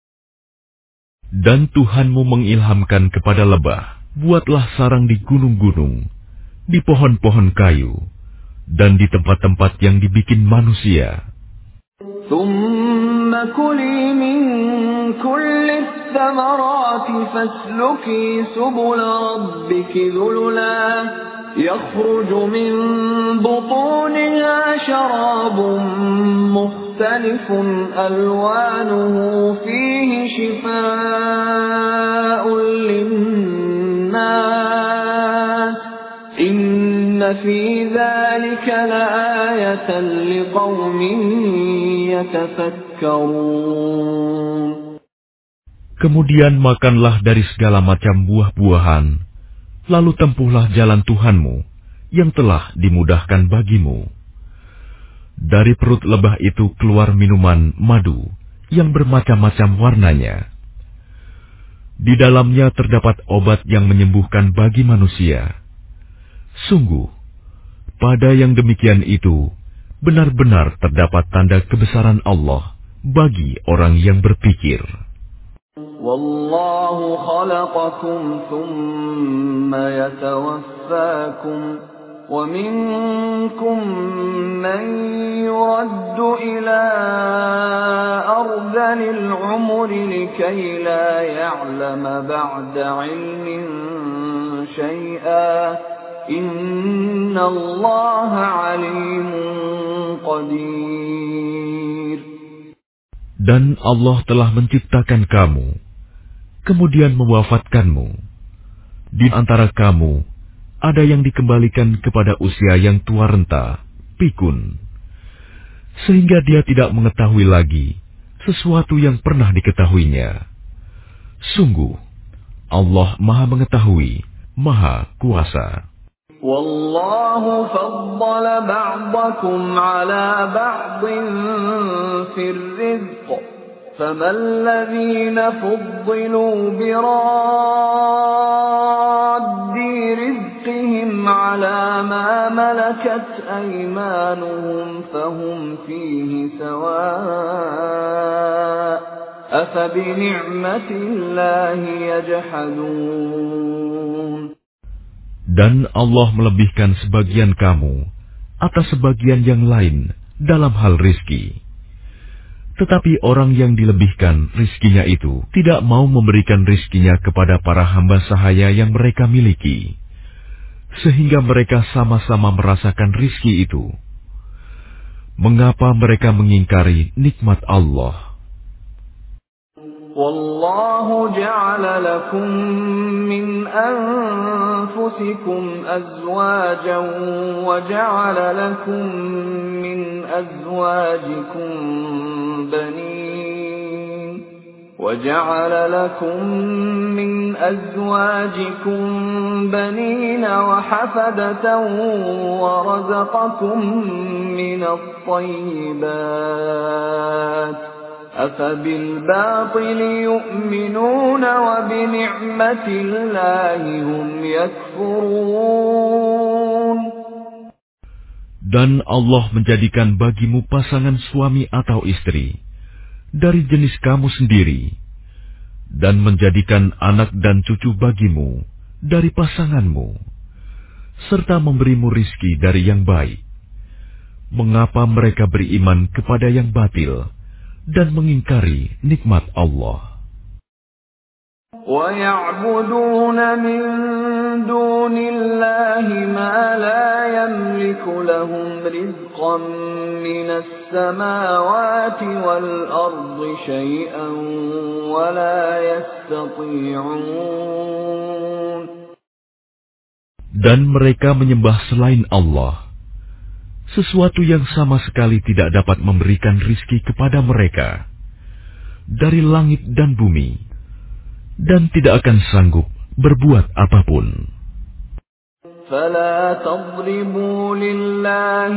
Dan Tuhanmu mengilhamkan kepada lebah, buatlah sarang di gunung-gunung, di pohon-pohon kayu, dan di tempat-tempat yang dibikin manusia. ثُمَّ كُلِي مِن كُلِّ الثَّمَرَاتِ فَاسْلُكِي سُبُلَ رَبِّكِ ذُلُلًا يَخْرُجُ مِن بُطُونِهَا شَرَابٌ مُخْتَلِفٌ أَلْوَانُهُ فِيهِ شِفَاءٌ لِلنَّاسِ إِنَّ فِي ذَلِكَ لَآيَةً لِقَوْمٍ يَتَفَكَّرُونَ. Kemudian makanlah dari segala macam buah-buahan, lalu tempuhlah jalan Tuhanmu yang telah dimudahkan bagimu. Dari perut lebah itu keluar minuman madu yang bermacam-macam warnanya. Di dalamnya terdapat obat yang menyembuhkan bagi manusia. Sungguh, pada yang demikian itu, benar-benar terdapat tanda kebesaran Allah bagi orang yang berpikir. وَاللَّهُ خَلَقَكُمْ ثُمَّ يَتَوَفَّاكُمْ وَمِنكُم مَّن يُرَدُّ إِلَىٰ أَرْذَلِ الْعُمُرِ لِكَيْ لَا يَعْلَمَ بَعْدَ عِلْمٍ شَيْئًا إِنَّ اللَّهَ عَلِيمٌ قَدِيرٌ. Dan Allah telah menciptakan kamu, kemudian mewafatkanmu. Di antara kamu, ada yang dikembalikan kepada usia yang tua renta, pikun, sehingga dia tidak mengetahui lagi sesuatu yang pernah diketahuinya. Sungguh, Allah Maha Mengetahui, Maha Kuasa. وَاللَّهُ فَضَّلَ بَعْضَكُمْ عَلَى بَعْضٍ فِي الرِّزْقِ فَمَا الَّذِينَ فُضِّلُوا بِرَادِّ رِزْقِهِمْ عَلَى مَا مَلَكَتْ أَيْمَانُهُمْ فَهُمْ فِيهِ سَوَاءٌ أَفَبِنِعْمَةِ اللَّهِ يَجْحَدُونَ. Dan Allah melebihkan sebagian kamu atas sebagian yang lain dalam hal rizki. Tetapi orang yang dilebihkan rizkinya itu tidak mau memberikan rizkinya kepada para hamba sahaya yang mereka miliki, sehingga mereka sama-sama merasakan rizki itu. Mengapa mereka mengingkari nikmat Allah? وَاللَّهُ جَعَلَ لَكُم مِّنْ أَنفُسِكُمْ أَزْوَاجًا وَجَعَلَ لَكُم مِّنْ أَزْوَاجِكُم بَنِينَ وَجَعَلَ لَكُم مِّنْ أَزْوَاجِكُم بَنِينَ وَحَفَدَةً وَرَزَقَكُم مِّنَ الطَّيِّبَاتِ أَفَبِالْبَاطِلِ يُؤْمِنُونَ وَبِنِعْمَةِ اللَّهِ هُمْ يَكْفُرُونَ. Dan Allah menjadikan bagimu pasangan suami atau istri dari jenis kamu sendiri, dan menjadikan anak dan cucu bagimu dari pasanganmu, serta memberimu rizki dari yang baik. Mengapa mereka beriman kepada yang batil dan mengingkari nikmat Allah? وَيَعْبُدُونَ مِن دُونِ اللَّهِ مَا لَا يَمْلِكُ لَهُمْ رِزْقًا مِّنَ السَّمَاوَاتِ وَالْأَرْضِ شَيْئًا وَلَا يَسْتَطِيعُونَ. Dan mereka menyembah selain Allah, sesuatu yang sama sekali tidak dapat memberikan rizki kepada mereka dari langit dan bumi, dan tidak akan sanggup berbuat apapun. فَلَا تَضْرِبُوا لِلَّهِ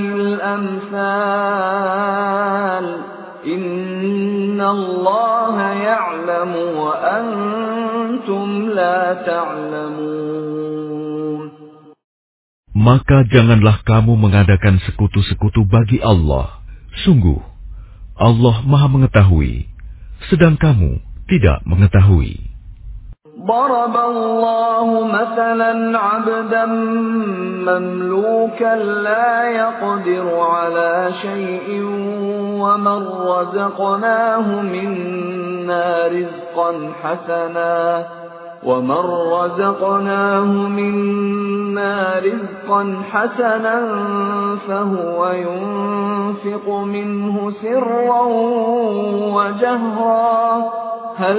الْأَمْثَالَ إِنَّ اللَّهَ يَعْلَمُ وَأَنْتُمْ لَا تَعْلَمُونَ. Maka janganlah kamu mengadakan sekutu-sekutu bagi Allah. Sungguh, Allah Maha mengetahui, sedang kamu tidak mengetahui. ضرب الله مثلا عبدا مملوكا لا يقدر على شيء ومن رزقناه منا رزقا حسنا ومن رزقناه منا رزقا حسنا فهو ينفق منه سرا وجهرا هل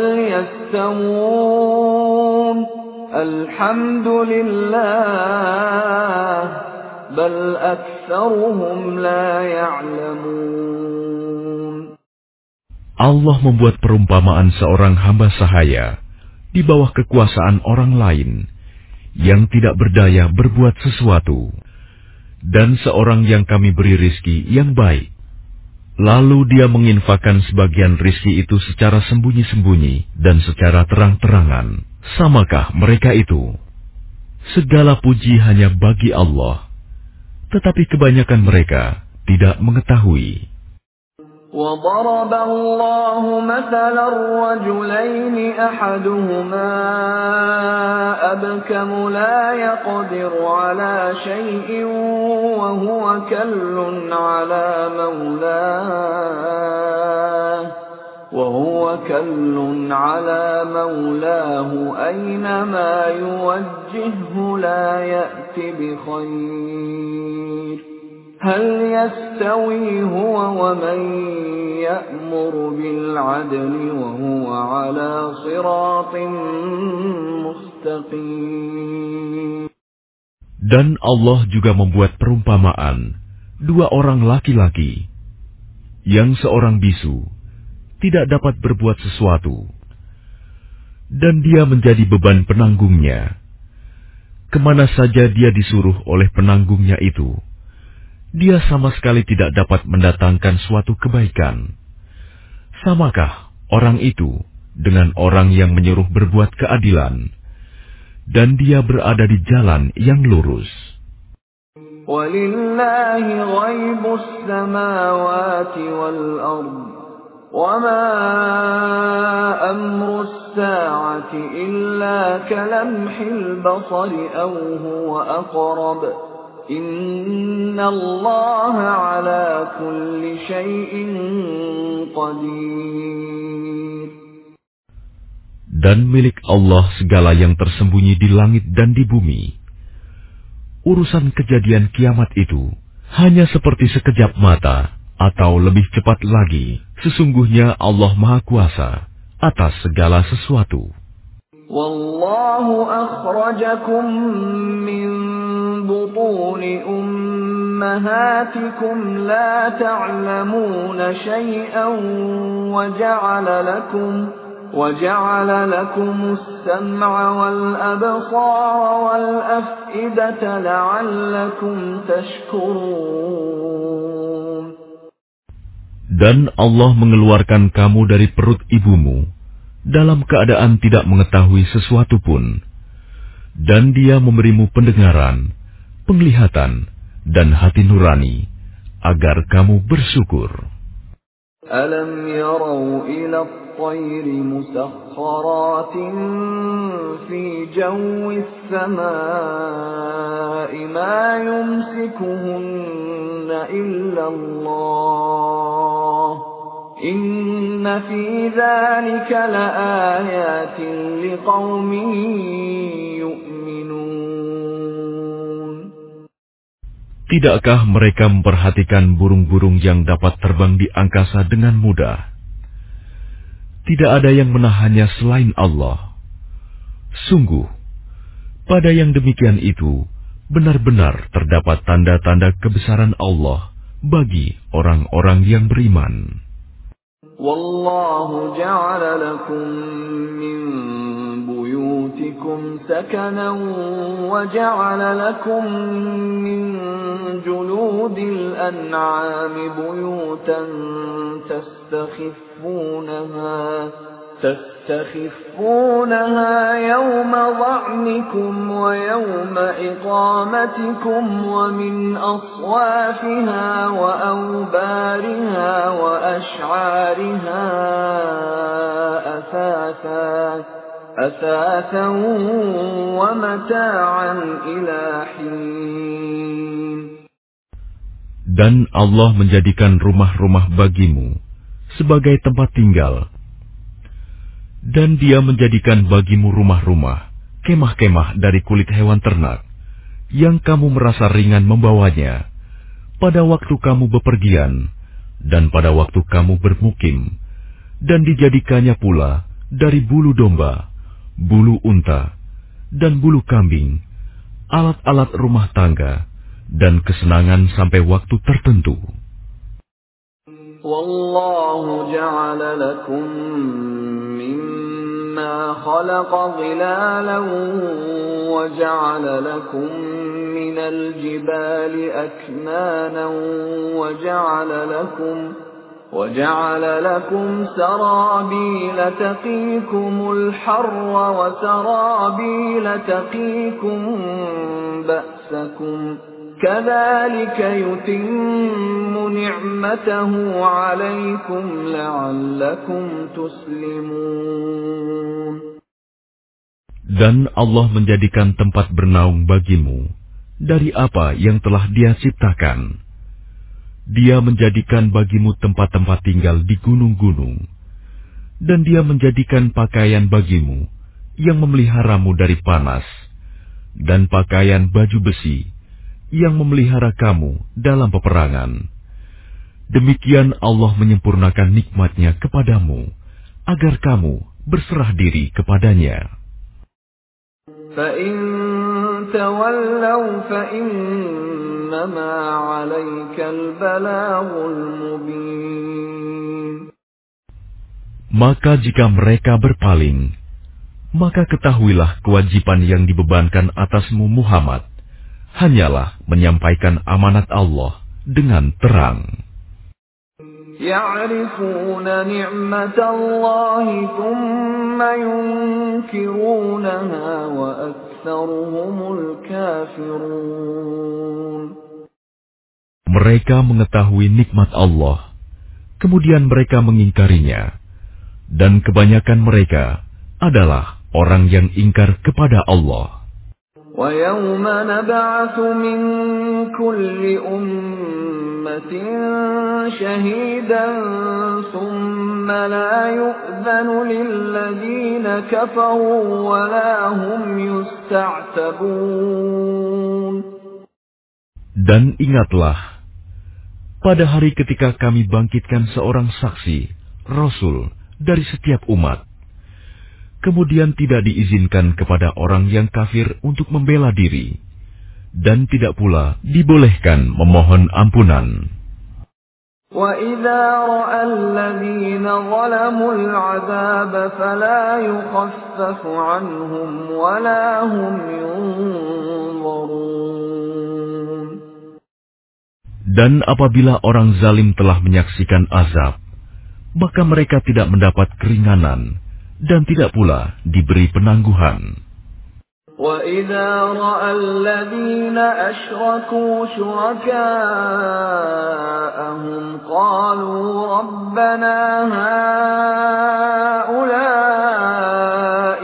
يستوون الحمد لله بل أكثرهم لا يعلمون. Allah membuat perumpamaan seorang hamba sahaya di bawah kekuasaan orang lain yang tidak berdaya berbuat sesuatu, dan seorang yang kami beri rizki yang baik. Lalu dia menginfakkan sebagian rizki itu secara sembunyi-sembunyi dan secara terang-terangan. Samakah mereka itu? Segala puji hanya bagi Allah, tetapi kebanyakan mereka tidak mengetahui. وَضَرَبَ اللَّهُ مَثَلًا رَّجُلَيْنِ أَحَدُهُمَا أَبْكَمُ لَا يَقْدِرُ عَلَى شَيْءٍ وَهُوَ كَلٌّ عَلَى مَوْلَاهُ وَهُوَ كَلٌّ عَلَى مَوْلَاهُ أَيْنَمَا يُوَجِّههُّ لَا يَأْتِ بِخَيْرٍ هل يستوي هو ومن يأمر بالعدل وهو على صراط مستقيم. Dan Allah juga membuat perumpamaan dua orang laki-laki yang seorang bisu tidak dapat berbuat sesuatu dan dia menjadi beban penanggungnya. Kemana saja dia disuruh oleh penanggungnya itu, dia sama sekali tidak dapat mendatangkan suatu kebaikan. Samakah orang itu dengan orang yang menyuruh berbuat keadilan, dan dia berada di jalan yang lurus. وَلِلَّهِ غَيْبُ السَّمَاوَاتِ وَالْأَرْضِ وَمَا أَمْرُ السَّاعَةِ إِلَّا كَلَمْحِ الْبَصَرِ أَوْ هُوَ أَقْرَبُ إِنَّ اللَّهَ عَلَى كُلِّ شَيْءٍ قَدِيرٌ. Dan milik Allah segala yang tersembunyi di langit dan di bumi. Urusan kejadian kiamat itu hanya seperti sekejap mata atau lebih cepat lagi. Sesungguhnya Allah Maha Kuasa atas segala sesuatu. وَاللَّهُ أَخْرَجَكُم مِّن بُطُونِ أُمَّهَاتِكُمْ لَا تَعْلَمُونَ شَيْئًا وَجَعَلَ لَكُمْ وَجَعَلَ لَكُمُ السَّمْعَ وَالْأَبْصَارَ وَالْأَفْئِدَةَ لَعَلَّكُمْ تَشْكُرُونَ. Dan Allah mengeluarkan kamu dari perut ibumu dalam keadaan tidak mengetahui sesuatu pun, dan Dia memberimu pendengaran, penglihatan, dan hati nurani, agar kamu bersyukur. Alam yarau ila at-tayri musakhkharatin fi jawi as-samaa'i ma yumsikuhunna illa Allah إِنَّ فِي ذَلِكَ لَآيَاتٍ لِقَوْمٍ يُؤْمِنُونَ. Tidakkah mereka memperhatikan burung-burung yang dapat terbang di angkasa dengan mudah? Tidak ada yang menahannya selain Allah. Sungguh, pada yang demikian itu, benar-benar terdapat tanda-tanda kebesaran Allah bagi orang-orang yang beriman. Wallahu ja'ala lakum min buyutikum sakanan wa ja'ala lakum min juludil an'ami buyutan tastakhifunaha تستخفونها يوم ظعنكم ويوم إقامتكم ومن أصوافها وأوبارها وأشعارها أثاثا أثاثا ومتاعا إلى حين. Dan Allah menjadikan rumah-rumah bagimu sebagai tempat tinggal. Dan Dia menjadikan bagimu rumah-rumah, kemah-kemah dari kulit hewan ternak, yang kamu merasa ringan membawanya, pada waktu kamu bepergian, dan pada waktu kamu bermukim, dan dijadikannya pula dari bulu domba, bulu unta, dan bulu kambing, alat-alat rumah tangga, dan kesenangan sampai waktu tertentu. Wallahu ja'ala lakum mimma khalaqa dhilalan wa ja'ala lakum minal jibali aknanan wa ja'ala lakum wa ja'ala lakum sarabila taqikumul harra wa sarabila taqikum ba'sakum كَذَلِكَ يُتِمُّ نِعْمَتَهُ عَلَيْكُمْ لَعَلَّكُمْ تُسْلِمُونَ. Dan Allah menjadikan tempat bernaung bagimu dari apa yang telah Dia ciptakan. Dia menjadikan bagimu tempat-tempat tinggal di gunung-gunung, dan Dia menjadikan pakaian bagimu yang memeliharamu dari panas, dan pakaian baju besi yang memelihara kamu dalam peperangan. Demikian Allah menyempurnakan nikmat-Nya kepadamu, agar kamu berserah diri kepadanya. فَإِن تَوَلَّوْا فَإِنَّمَا عَلَيْكَ الْبَلَاغُ الْمُبِينُ. Maka jika mereka berpaling, maka ketahuilah kewajiban yang dibebankan atasmu Muhammad hanyalah menyampaikan amanat Allah dengan terang. يَعْرِفُونَ نِعْمَةَ اللَّهِ ثُمَّ يُنْكِرُونَهَا وَأَكْثَرُهُمُ الْكَافِرُونَ. Mereka mengetahui nikmat Allah, kemudian mereka mengingkarinya, dan kebanyakan mereka adalah orang yang ingkar kepada Allah. وَيَوْمَ نَبْعَثُ مِنْ كُلِّ أُمَّةٍ شَهِيدًا ثُمَّ لَا يُؤْذَنُ لِلَّذِينَ كَفَرُوا وَلَا هُمْ يُسْتَعْتَبُونَ. Dan ingatlah, pada hari ketika kami bangkitkan seorang saksi, Rasul, dari setiap umat, kemudian tidak diizinkan kepada orang yang kafir untuk membela diri, dan tidak pula dibolehkan memohon ampunan. وَإِذَا رَأَى الَّذِينَ ظَلَمُوا الْعَذَابَ فَلَا يُخَفَّفُ عَنْهُمْ وَلَا هُمْ يُنظَرُونَ. Dan apabila orang zalim telah menyaksikan azab, maka mereka tidak mendapat keringanan, dan tidak pula diberi penangguhan. وَإِذَا رَأَى الَّذِينَ أَشْرَكُوا شُرَكَاءَهُمْ قَالُوا رَبَّنَا هَؤُلَاءِ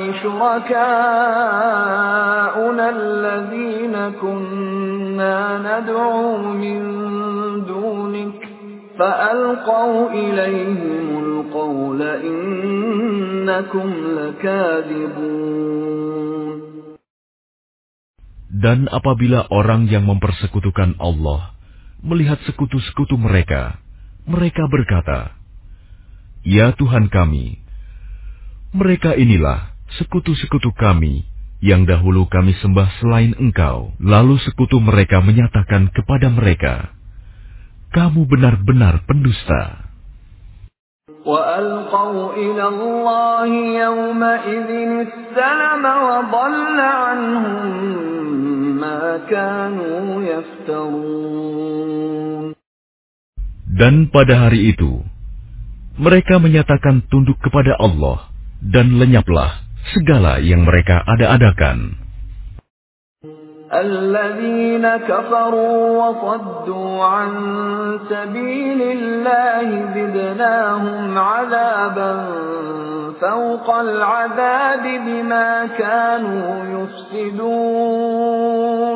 شُرَكَاؤُنَا الَّذِينَ كُنَّا نَدْعُو مِن دُونِكَ فألقوا إليهم القول إنكم لكاذبون. Dan apabila orang yang mempersekutukan Allah melihat sekutu-sekutu mereka, mereka berkata, "Ya Tuhan kami, mereka inilah sekutu-sekutu kami yang dahulu kami sembah selain Engkau." Lalu sekutu mereka menyatakan kepada mereka, "Kamu benar-benar pendusta." وَأَلْقَوْا إِلَى اللَّهِ يَوْمَئِذٍ السَّلَمَ وَضَلَّ عَنْهُمْ مَا كَانُوا يَفْتَرُونَ. Dan pada hari itu, mereka menyatakan tunduk kepada Allah dan lenyaplah segala yang mereka ada-adakan. الذين كفروا وصدوا عن سبيل الله زدناهم عذابا فوق العذاب بما كانوا يفسدون.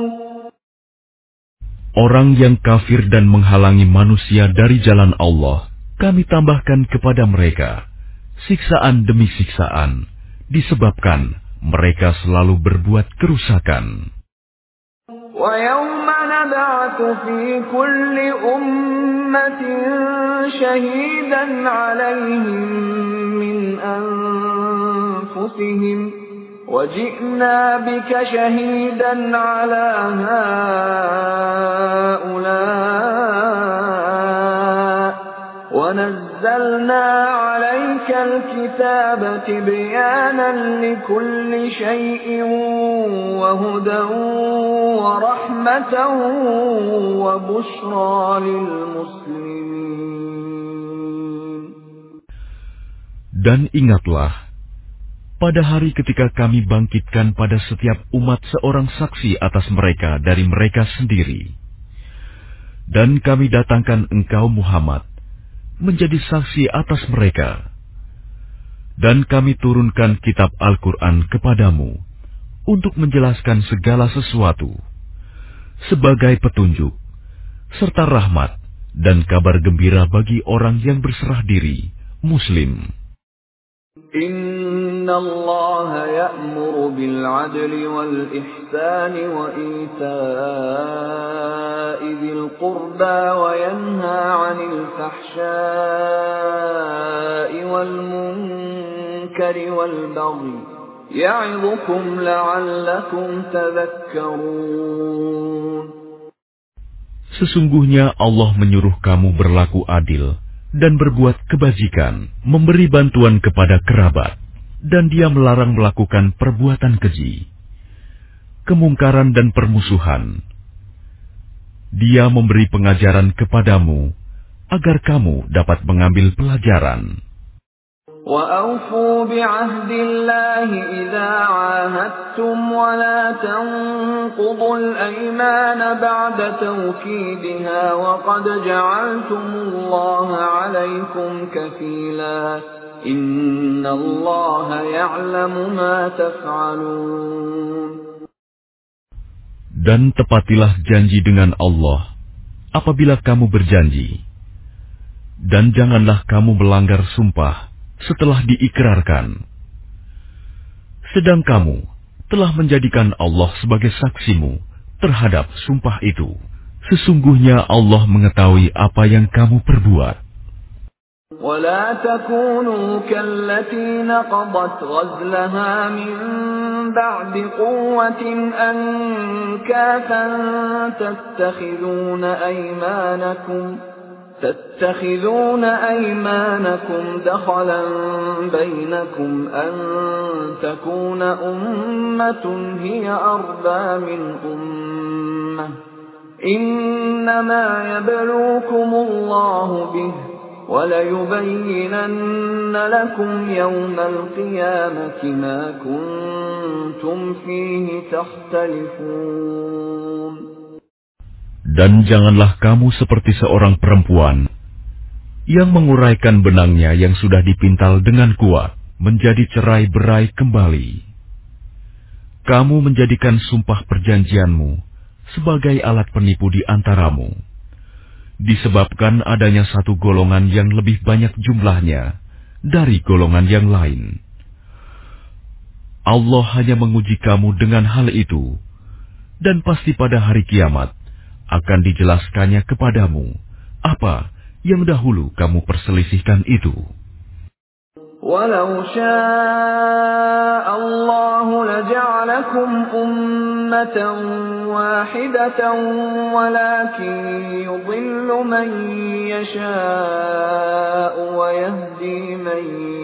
Orang yang kafir dan menghalangi manusia dari jalan Allah, kami tambahkan kepada mereka siksaan demi siksaan, disebabkan mereka selalu berbuat kerusakan. وَيَوْمَ نَبْعَثُ فِي كُلِّ أُمَّةٍ شَهِيدًا عَلَيْهِمْ مِنْ أَنْفُسِهِمْ وَجِئْنَا بِكَ شَهِيدًا عَلَى هَؤُلَاءِ وَنَزَّلْنَا عَلَيْكَ الْكِتَابَ تِبْيَانًا لِكُلِّ شَيْءٍ وَهُدًى وَرَحْمَةً وَبُشْرَى لِلْمُسْلِمِينَ. Dan ingatlah, pada hari ketika kami bangkitkan pada setiap umat seorang saksi atas mereka dari mereka sendiri. Dan kami datangkan engkau Muhammad menjadi saksi atas mereka. Dan kami turunkan kitab Al-Quran kepadamu untuk menjelaskan segala sesuatu sebagai petunjuk, serta rahmat dan kabar gembira bagi orang yang berserah diri, Muslim. إِنَّ اللَّهَ يَأْمُرُ بِالْعَدْلِ وَالْإِحْسَانِ وَإِيتَاءِ ذِي الْقُرْبَى وَيَنْهَى عَنِ الْفَحْشَاءِ وَالْمُنكَرِ وَالْبَغْيِ يَعِظُكُمْ لَعَلَّكُمْ تَذَكَّرُونَ. Sesungguhnya Allah menyuruh kamu berlaku adil dan berbuat kebajikan, memberi bantuan kepada kerabat, dan Dia melarang melakukan perbuatan keji, kemungkaran dan permusuhan. Dia memberi pengajaran kepadamu agar kamu dapat mengambil pelajaran. وَأَوْفُوا بِعَهْدِ اللَّهِ إِذَا عَاهَدتُّمْ وَلَا تَنقُضُوا الْأَيْمَانَ بَعْدَ تَوْكِيدِهَا وَقَدْ جَعَلْتُمُ اللَّهَ عَلَيْكُمْ كَفِيلًا إِنَّ اللَّهَ يَعْلَمُ مَا تَفْعَلُونَ. Dan tepatilah janji dengan Allah apabila kamu berjanji, dan janganlah kamu melanggar sumpah setelah diikrarkan. Sedang kamu telah menjadikan Allah sebagai saksimu terhadap sumpah itu. Sesungguhnya Allah mengetahui apa yang kamu perbuat. وَلَا تَكُونُوا كَالَّتِي نَقَضَتْ غَزْلَهَا مِنْ بَعْدِ قُوَّةٍ أَنْكَاثًا تَتَّخِذُونَ أَيْمَانَكُمْ تتخذون أيمانكم دخلا بينكم أن تكون أمة هي أربى من أمة إنما يبلوكم الله به وَلَيُبَيِّنَنَّ لَكُمْ يَوْمَ الْقِيَامَةِ مَا كُنْتُمْ فِيهِ تَخْتَلِفُونَ. Dan janganlah kamu seperti seorang perempuan yang menguraikan benangnya yang sudah dipintal dengan kuat menjadi cerai-berai kembali. Kamu menjadikan sumpah perjanjianmu sebagai alat penipu di antaramu. disebabkan adanya satu golongan yang lebih banyak jumlahnya dari golongan yang lain. Allah hanya menguji kamu dengan hal itu, dan pasti pada hari kiamat akan dijelaskannya kepadamu apa yang dahulu kamu perselisihkan itu. وَلَوْ شَاءَ اللَّهُ لَجَعَلَكُمْ أُمَّةً وَاحِدَةً وَلَكِنْ يُضِلُّ مَن يَشَاءُ وَيَهْدِي مَن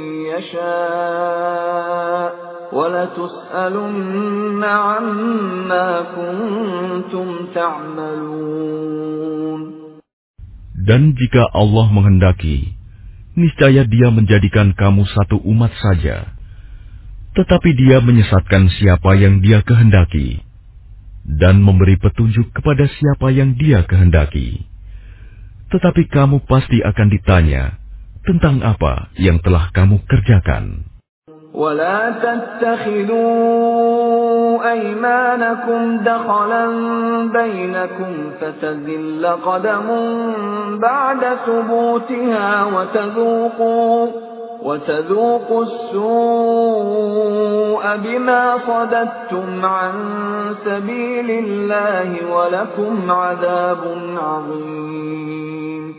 يَشَاءُ وَلَتُسْأَلُنَّ عَمَّا كُنتُمْ تَعْمَلُونَ. Dan jika Allah menghendaki, niscaya Dia menjadikan kamu satu umat saja, tetapi Dia menyesatkan siapa yang Dia kehendaki, dan memberi petunjuk kepada siapa yang Dia kehendaki. Tetapi kamu pasti akan ditanya tentang apa yang telah kamu kerjakan. وَلَا تَتَّخِذُوا أَيْمَانَكُمْ دَخَلًا بَيْنَكُمْ فَتَزِلَّ قَدَمٌ بَعْدَ ثُبُوتِهَا وَتَذُوقُوا وَتَذُوقُوا السُّوءَ بِمَا صَدَدتُّمْ عَن سَبِيلِ اللَّهِ وَلَكُمْ عَذَابٌ عَظِيمٌ.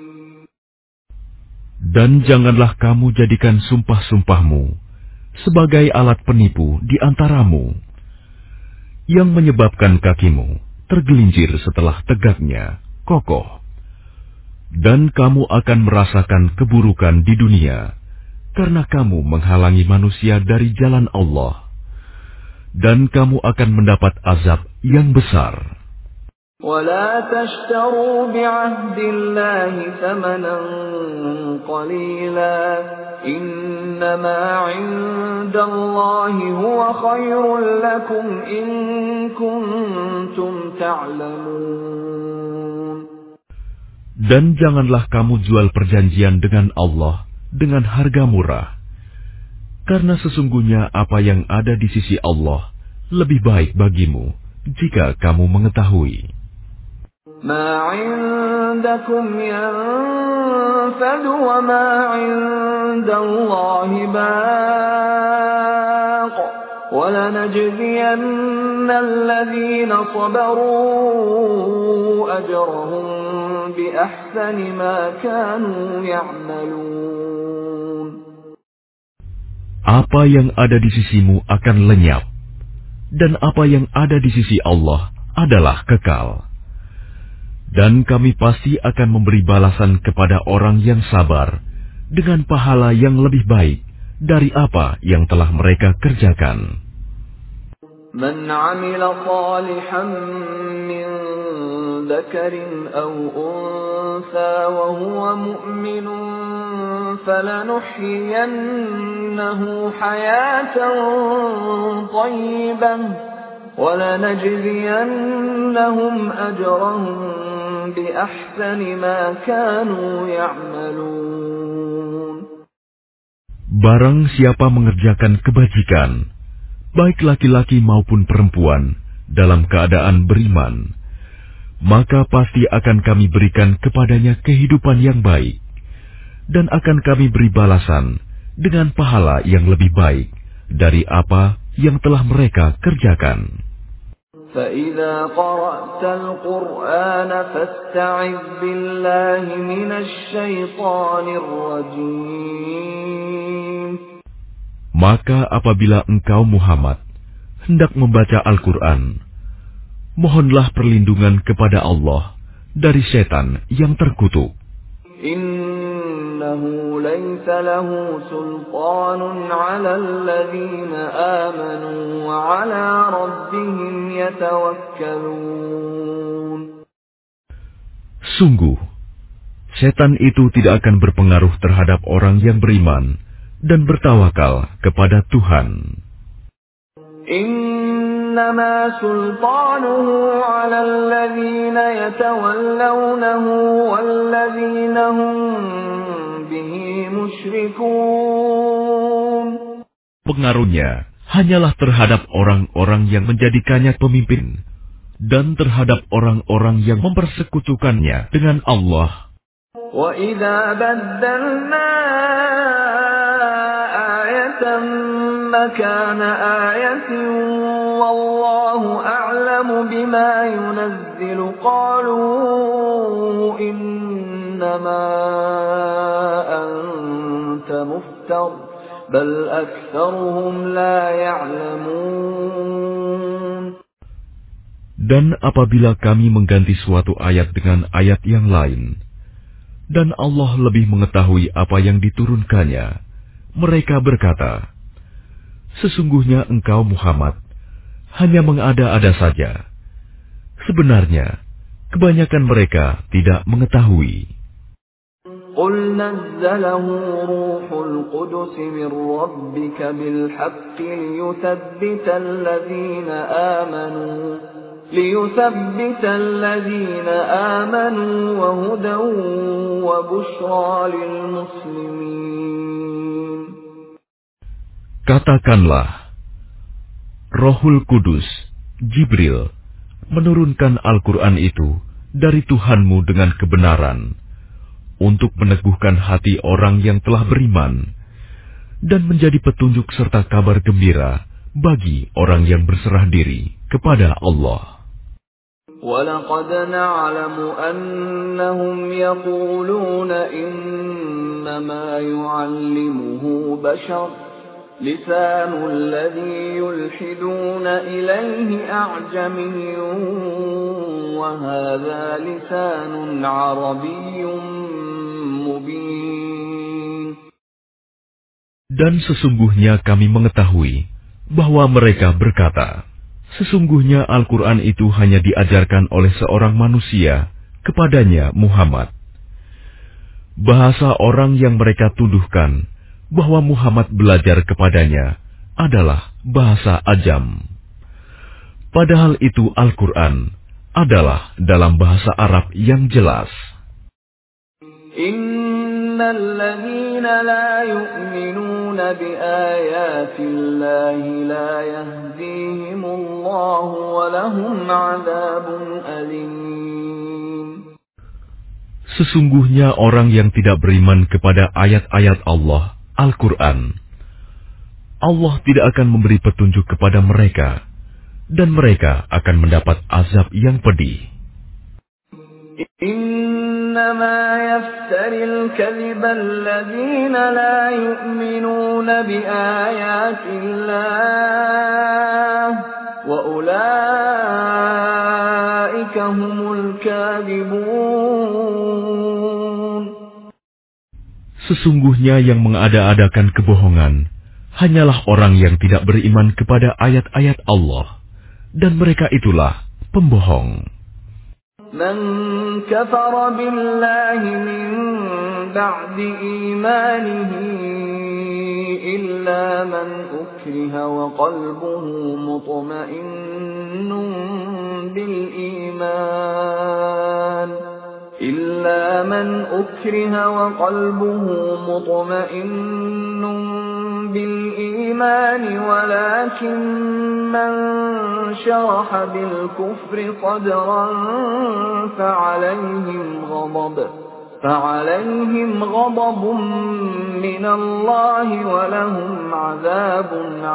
Dan janganlah kamu jadikan sumpah-sumpahmu sebagai alat penipu di antaramu, yang menyebabkan kakimu tergelincir setelah tegaknya kokoh, dan kamu akan merasakan keburukan di dunia karena kamu menghalangi manusia dari jalan Allah, dan kamu akan mendapat azab yang besar. وَلَا تَشْتَرُوا بِعَهْدِ اللَّهِ ثَمَنًا قَلِيلًا إِنَّمَا عِندَ اللَّهِ هُوَ خَيْرٌ لَكُمْ إِن كُنتُمْ تَعْلَمُونَ. Dan janganlah kamu jual perjanjian dengan Allah dengan harga murah, karena sesungguhnya apa yang ada di sisi Allah lebih baik bagimu jika kamu mengetahui. مَا عِندَكُمْ يَنفَدُ وَمَا عِندَ اللَّهِ بَاقٍ وَلَنَجْزِيَنَّ الَّذِينَ صَبَرُوا أَجْرَهُم بِأَحْسَنِ مَا كَانُوا يَعْمَلُونَ. Apa yang ada di sisimu akan lenyap, dan apa yang ada di sisi Allah adalah kekal. Dan kami pasti akan memberi balasan kepada orang yang sabar dengan pahala yang lebih baik dari apa yang telah mereka kerjakan. مَنْ عَمِلَ صَالِحًا مِّن ذَكَرٍ أَوْ أُنثَىٰ وَهُوَ مُؤْمِنٌ فَلَنُحْيِيَنَّهُ حَيَاةً طَيِّبَةً وَلَنَجْزِيَنَّهُمْ أَجْرَهُم بِأَحْسَنِ مَا كَانُوا يَعْمَلُونَ. Barang siapa mengerjakan kebajikan, baik laki-laki maupun perempuan, dalam keadaan beriman, maka pasti akan kami berikan kepadanya kehidupan yang baik, dan akan kami beri balasan dengan pahala yang lebih baik dari apa yang telah mereka kerjakan. فَإِذَا قَرَأْتَ الْقُرْآنَ فَاسْتَعِذْ بِاللَّهِ مِنَ الشَّيْطَانِ الرَّجِيمِ. Maka apabila engkau Muhammad hendak membaca Al-Quran, mohonlah perlindungan kepada Allah dari setan yang terkutuk. Innahu laysa lahu sultanun 'alal ladzina amanu wa 'ala rabbihim yatawakkalun. Sungguh, setan itu tidak akan berpengaruh terhadap orang yang beriman dan bertawakal kepada Tuhan. Innama sultanuhu 'alal ladzina yatawallawnahu walladzina hum bihi musyrikun. Pengaruhnya hanyalah terhadap orang-orang yang menjadikannya pemimpin, dan terhadap orang-orang yang mempersekutukannya dengan Allah. وَإِذَا بَدَّلْنَا آيَةً مَكَانَ آيَةٍ وَاللَّهُ أَعْلَمُ بِمَا يُنَزِّلُ قَالُوا إِنَّمَا أَنْتَ مُفْتَرٍ بَلْ أَكْثَرُهُمْ لَا يَعْلَمُونَ. Dan apabila kami mengganti suatu ayat dengan ayat yang lain, dan Allah lebih mengetahui apa yang diturunkannya, mereka berkata, sesungguhnya engkau Muhammad hanya mengada-ada saja. Sebenarnya, kebanyakan mereka tidak mengetahui. قُلْ نَزَّلَهُ رُوحُ الْقُدُسِ مِنْ رَبِّكَ بِالْحَقِّ لِيُثَبِّتَ الَّذِينَ آمَنُوا لِيُثَبِّتَ الَّذِينَ آمَنُوا وَهُدًى وَبُشْرَى لِلْمُسْلِمِينَ. Katakanlah, Rohul Kudus, Jibril, menurunkan Al-Quran itu dari Tuhanmu dengan kebenaran, untuk meneguhkan hati orang yang telah beriman, dan menjadi petunjuk serta kabar gembira bagi orang yang berserah diri kepada Allah. وَلَقَدْ نَعْلَمُ أَنَّهُمْ يَقُولُونَ إِنَّمَا يُعَلِّمُهُ بَشَرٌ لِسَانُ الَّذِي يُلْحِدُونَ إِلَيْهِ أَعْجَمِيٌّ وَهَذَا لِسَانٌ عَرَبِيٌّ مُبِينٌ. Dan sesungguhnya kami mengetahui bahwa mereka berkata, sesungguhnya Al-Quran itu hanya diajarkan oleh seorang manusia kepadanya Muhammad. Bahasa orang yang mereka tuduhkan bahwa Muhammad belajar kepadanya adalah bahasa Ajam. Padahal itu Al-Quran adalah dalam bahasa Arab yang jelas. Innal ladzina la yu'minuna bi ayatillahi la yahdihimullahu wa lahum 'adzabun alim. Sesungguhnya orang yang tidak beriman kepada ayat-ayat Allah, Al-Quran, Allah tidak akan memberi petunjuk kepada mereka, dan mereka akan mendapat azab yang pedih. Innama yaftaril kadhiba alladhina la yu'minuna bi ayatillah wa ulaika humul kadhibun. Sesungguhnya yang mengada-adakan kebohongan hanyalah orang yang tidak beriman kepada ayat-ayat Allah, dan mereka itulah pembohong. Man kafara billahi min ba'di imanihi illa man ukriha wa qalbuhu mutma'innun bil iman إلا من أكره وقلبه مطمئن بالإيمان ولكن من شرح بالكفر صدرا فعليهم غضب فعليهم غضب من الله ولهم عذاب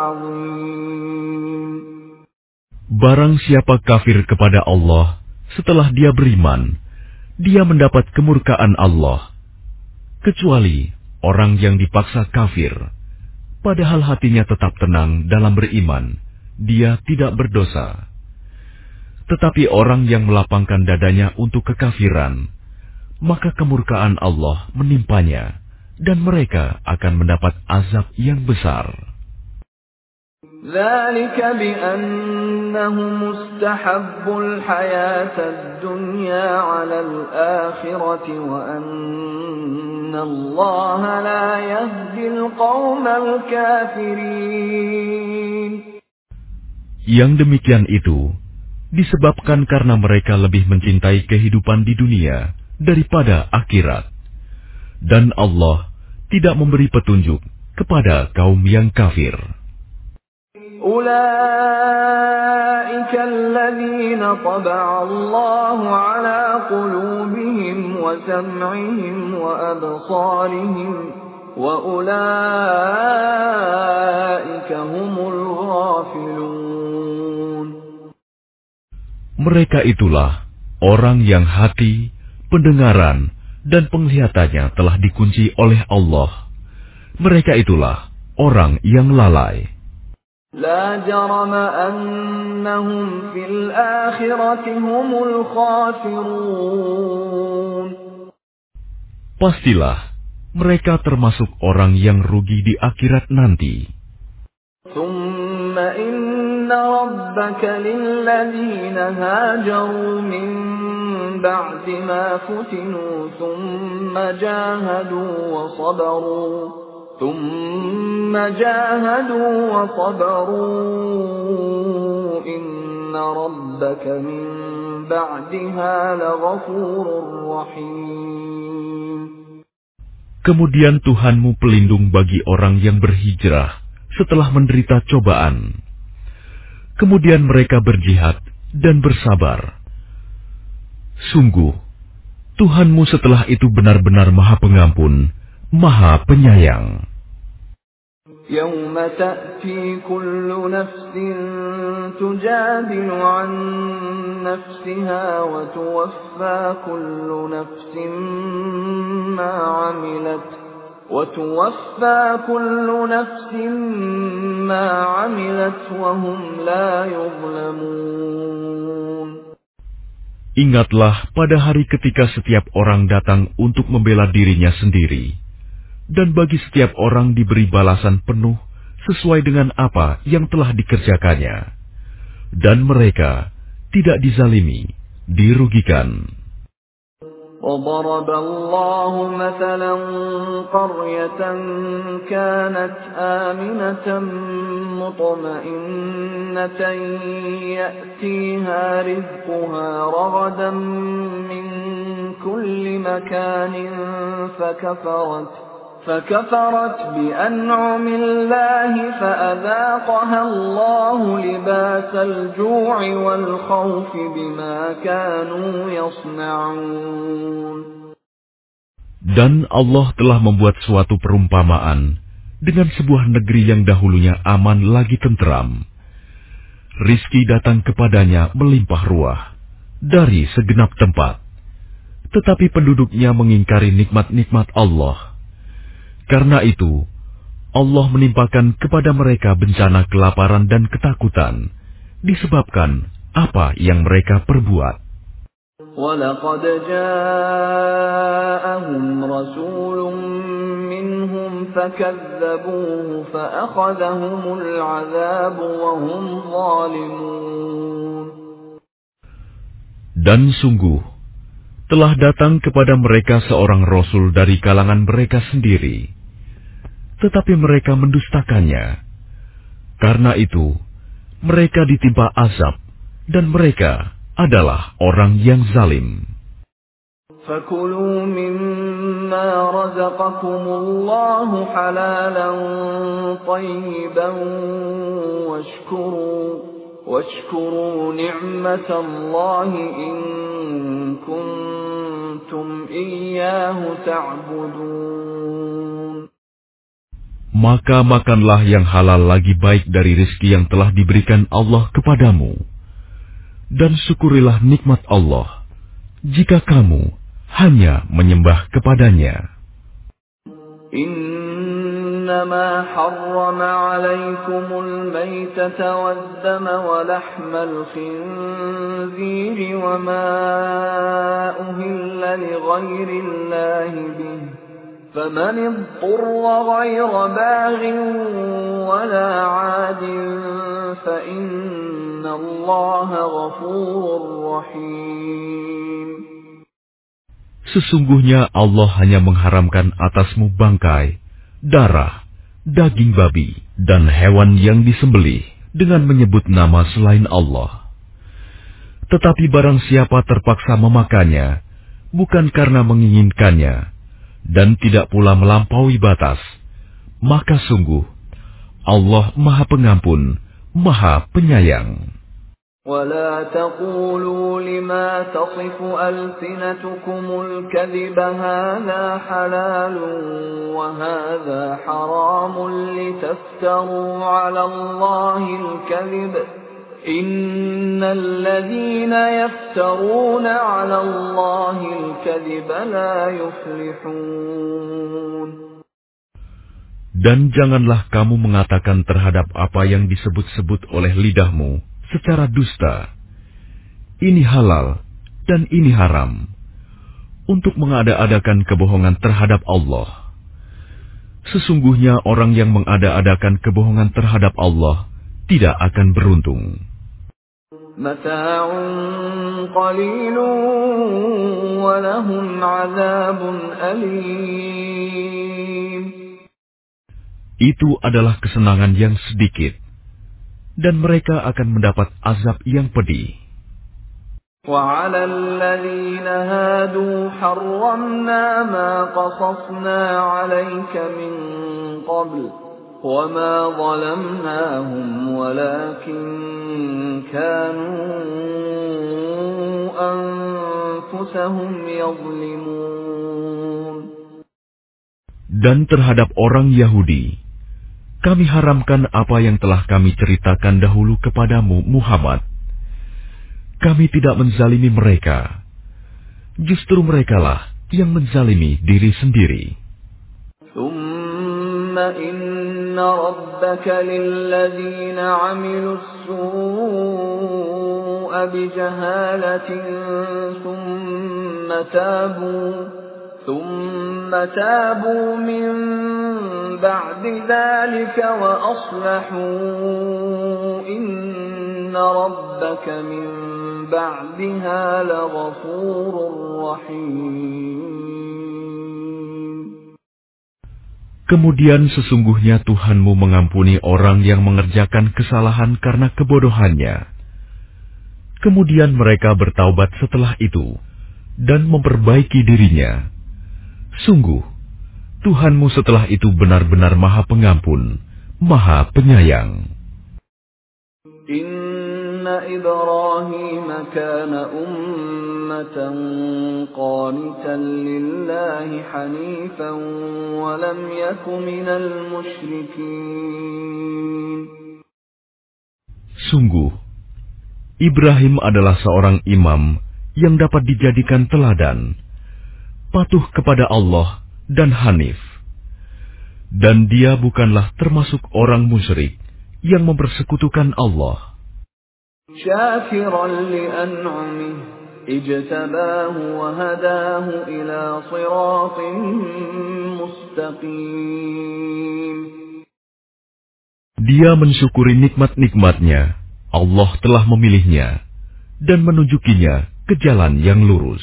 عظيم. Barang siapa kafir kepada Allah setelah dia beriman, dia mendapat kemurkaan Allah, kecuali orang yang dipaksa kafir, padahal hatinya tetap tenang dalam beriman, dia tidak berdosa. Tetapi orang yang melapangkan dadanya untuk kekafiran, maka kemurkaan Allah menimpanya, dan mereka akan mendapat azab yang besar. ذلك بأنهم استحبوا الحياة الدنيا على الآخرة وأن الله لا يهدي القوم الكافرين. Yang demikian itu disebabkan karena mereka lebih mencintai kehidupan di dunia daripada akhirat, dan Allah tidak memberi petunjuk kepada kaum yang kafir. أولئك الذين طبع الله على قلوبهم وسمعهم وأبصارهم وأولئك هم الغافلون. Mereka itulah orang yang hati, pendengaran, dan penglihatannya telah dikunci oleh Allah. Mereka itulah orang yang lalai. لا جرم أنهم في الآخرة هم الخاسرون. Pastilah mereka termasuk orang yang rugi di akhirat nanti. ثم إن ربك للذين هاجروا من بعد ما فتنوا ثم جاهدوا وصبروا ثم جاهدوا وصبروا إن ربك من بعدها لغفور رحيم. Kemudian Tuhanmu pelindung bagi orang yang berhijrah setelah menderita cobaan. Kemudian mereka berjihad dan bersabar. Sungguh, Tuhanmu setelah itu benar-benar Maha Pengampun, Maha Penyayang. يوم تأتي كل نفس تجادل عن نفسها وتوفى كل نفس ما عملت وتوفى كل نفس ما عملت وهم لا يظلمون. Ingatlah pada hari ketika setiap orang datang untuk membela dirinya sendiri. Dan bagi setiap orang diberi balasan penuh sesuai dengan apa yang telah dikerjakannya. Dan mereka tidak dizalimi, dirugikan. وضرب الله مثلا قرية كانت آمنة مطمئنة يأتيها رزقها رغدا من كل مكان فكفرت فكفرت بأنعم الله فأذاقها الله لباس الجوع والخوف بما كانوا يصنعون. Dan Allah telah membuat suatu perumpamaan dengan sebuah negeri yang dahulunya aman lagi tenteram. Rizki datang kepadanya melimpah ruah dari segenap tempat. Tetapi penduduknya mengingkari nikmat-nikmat Allah. Karena itu, Allah menimpakan kepada mereka bencana kelaparan dan ketakutan, disebabkan apa yang mereka perbuat. وَلَقَدْ جَاءَهُمْ رَسُولٌ مِّنْهُمْ فَكَذَّبُوهُ فَأَخَذَهُمُ الْعَذَابُ وَهُمْ ظَالِمُونَ. Dan sungguh, telah datang kepada mereka seorang Rasul dari kalangan mereka sendiri. Tetapi mereka mendustakannya. Karena itu, mereka ditimpa azab, dan mereka adalah orang yang zalim. فَكُلُوا مِمَّا رَزَقَكُمُ اللَّهُ حَلَالًا طَيِّبًا وَاشْكُرُوا وَاشْكُرُوا نِعْمَةَ اللَّهِ إِن كُنتُمْ إِيَّاهُ تَعْبُدُونَ. Maka makanlah yang halal lagi baik dari rezeki yang telah diberikan Allah kepadamu. Dan syukurilah nikmat Allah, jika kamu hanya menyembah kepadanya. إنما حرم عليكم الميتة والدم ولحم الخنزير وما أهل لغير الله به فمن اضطر غير باغ ولا عاد فإن الله غفور رحيم. Sesungguhnya Allah hanya mengharamkan atasmu bangkai, darah, daging babi, dan hewan yang disembelih dengan menyebut nama selain Allah. Tetapi barang siapa terpaksa memakannya, bukan karena menginginkannya, dan tidak pula melampaui batas, maka sungguh Allah Maha Pengampun, Maha Penyayang. ولا تقولوا لما تصف ألسنتكم الكذب هذا حلال وهذا حرام لتفتروا على الله الكذب إن الذين يفترون على الله الكذب لا يفلحون. Dan janganlah kamu mengatakan terhadap apa yang disebut-sebut oleh lidahmu secara dusta, ini halal dan ini haram, untuk mengada-adakan kebohongan terhadap Allah. Sesungguhnya orang yang mengada-adakan kebohongan terhadap Allah tidak akan beruntung. Mata'un qalilun wa lahum 'adzabun alim. Itu adalah kesenangan yang sedikit, dan mereka akan mendapat azab yang pedih. وَعَلَى الَّذِينَ هَادُوا حَرَّمْنَا مَا قَصَصْنَا عَلَيْكَ مِنْ قَبْلُ وَمَا ظَلَمْنَاهُمْ وَلَكِنْ كَانُوا أَنفُسَهُمْ يَظْلِمُونَ. Dan terhadap orang Yahudi, kami haramkan apa yang telah kami ceritakan dahulu kepadamu, Muhammad. Kami tidak menzalimi mereka. Justru merekalah yang menzalimi diri sendiri. ثُمَّ إِنَّ رَبَّكَ لِلَّذِينَ عَمِلُوا السُّوءَ بِجَهَالَةٍ ثُمَّ تَابُوا ثُمَّ تَابُوا مِنْ بَعْدِ ذَلِكَ وَأَصْلَحُوا إِنَّ رَبَّكَ مِنْ بَعْدِهَا لَغَفُورٌ رَحِيمٌ. Kemudian sesungguhnya Tuhanmu mengampuni orang yang mengerjakan kesalahan karena kebodohannya. Kemudian mereka bertaubat setelah itu dan memperbaiki dirinya. Sungguh, Tuhanmu setelah itu benar-benar Maha Pengampun, Maha Penyayang. Inna Ibrahim kana ummatan qanitan lillahi hanifan wa lam yakun minal musyrikin. Sungguh, Ibrahim adalah seorang imam yang dapat dijadikan teladan, patuh kepada Allah dan hanif. Dan dia bukanlah termasuk orang musyrik yang mempersekutukan Allah. Syakiran li'an'amihi ijtabahu wa hadahu ila siratin mustaqim. Dia mensyukuri nikmat-nikmatnya. Allah telah memilihnya dan menunjukinya ke jalan yang lurus.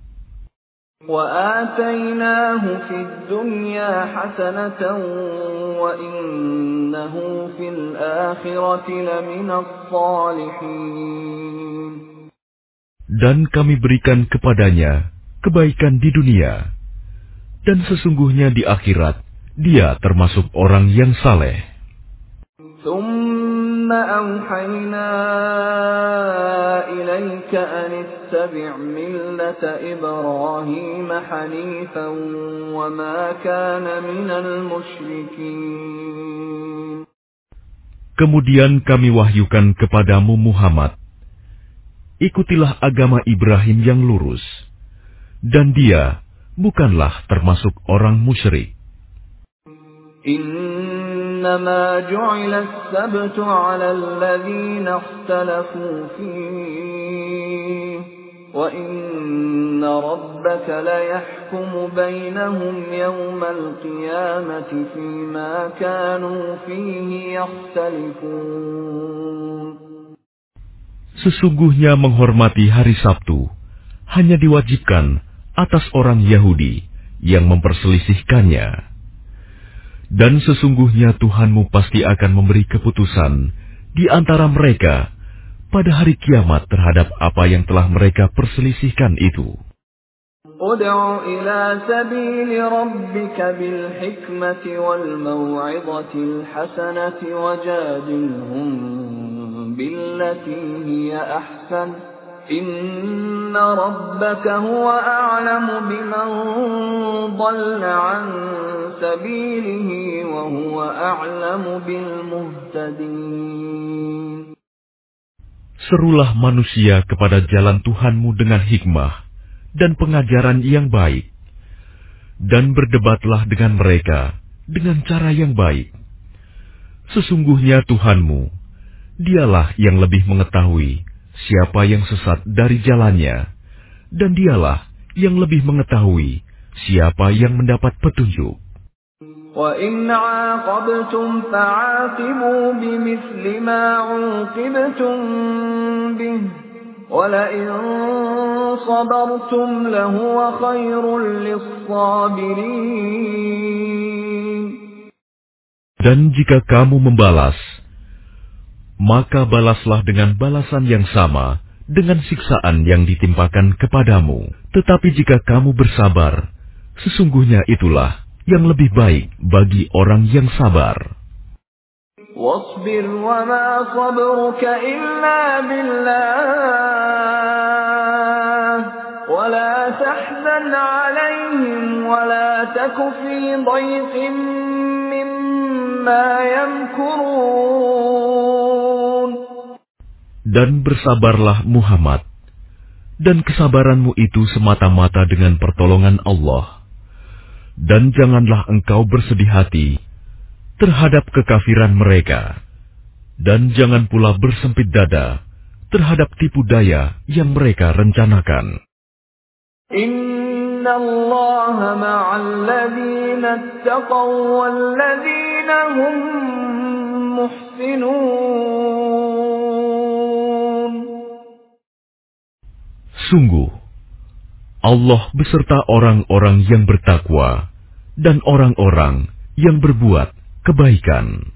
وَآتَيْنَاهُ فِي الدُّنْيَا حَسَنَةً وَإِنَّهُ فِي الْآخِرَةِ لَمِنَ الصَّالِحِينَ. Dan kami berikan kepadanya kebaikan di dunia, dan sesungguhnya di akhirat dia termasuk orang yang saleh. ثُمَّ أَوْحَيْنَا إِلَيْكَ أَنِ اتَّبِعْ مِلَّةَ إِبْرَاهِيمَ حَنِيفًا وَمَا كَانَ مِنَ الْمُشْرِكِينَ. Kemudian kami wahyukan kepadamu Muhammad, ikutilah agama Ibrahim yang lurus, dan dia bukanlah termasuk orang musyrik. إنما جعل السبت على الذين اختلفوا فيه وإن ربك ليحكم بينهم يوم القيامة فيما كانوا فيه يختلفون. Sesungguhnya menghormati hari Sabtu hanya diwajibkan atas orang Yahudi yang memperselisihkannya. Dan sesungguhnya Tuhanmu pasti akan memberi keputusan di antara mereka pada hari kiamat terhadap apa yang telah mereka perselisihkan itu. Ud'u ila sabili rabbika bil hikmati wal maw'idhatil hasanati wajadilhum بالتي هي أحسن إن ربك هو أعلم بمن ضل عن سبيله وهو أعلم بالمهتدين. Serulah manusia kepada jalan Tuhanmu dengan hikmah dan pengajaran yang baik, dan berdebatlah dengan mereka dengan cara yang baik. Sesungguhnya Tuhanmu, Dialah yang lebih mengetahui siapa yang sesat dari jalannya, dan Dialah yang lebih mengetahui siapa yang mendapat petunjuk. وَإِنْ عَاقَبْتُمْ فَعَاقِبُوا بِمِثْلِ مَا عُوقِبْتُمْ بِهِ وَلَئِنْ صَبَرْتُمْ لَهُوَ خَيْرٌ لِلصَّابِرِينَ. Dan jika kamu membalas, maka balaslah dengan balasan yang sama dengan siksaan yang ditimpakan kepadamu. Tetapi jika kamu bersabar, sesungguhnya itulah yang lebih baik bagi orang yang sabar. وَاصْبِرْ وَمَا صَبْرُكَ إِلَّا بِاللَّهِ وَلَا تَحْزَنْ عَلَيْهِمْ وَلَا تَكُ فِي ضَيْقٍ مِّمَّا يَمْكُرُونَ. Dan bersabarlah Muhammad, dan kesabaranmu itu semata-mata dengan pertolongan Allah. Dan janganlah engkau bersedih hati terhadap kekafiran mereka, dan jangan pula bersempit dada terhadap tipu daya yang mereka rencanakan. Inna Allah ma'al ladzina ittaqaw wal ladzina hum muhsinun. Sungguh, Allah beserta orang-orang yang bertakwa dan orang-orang yang berbuat kebaikan.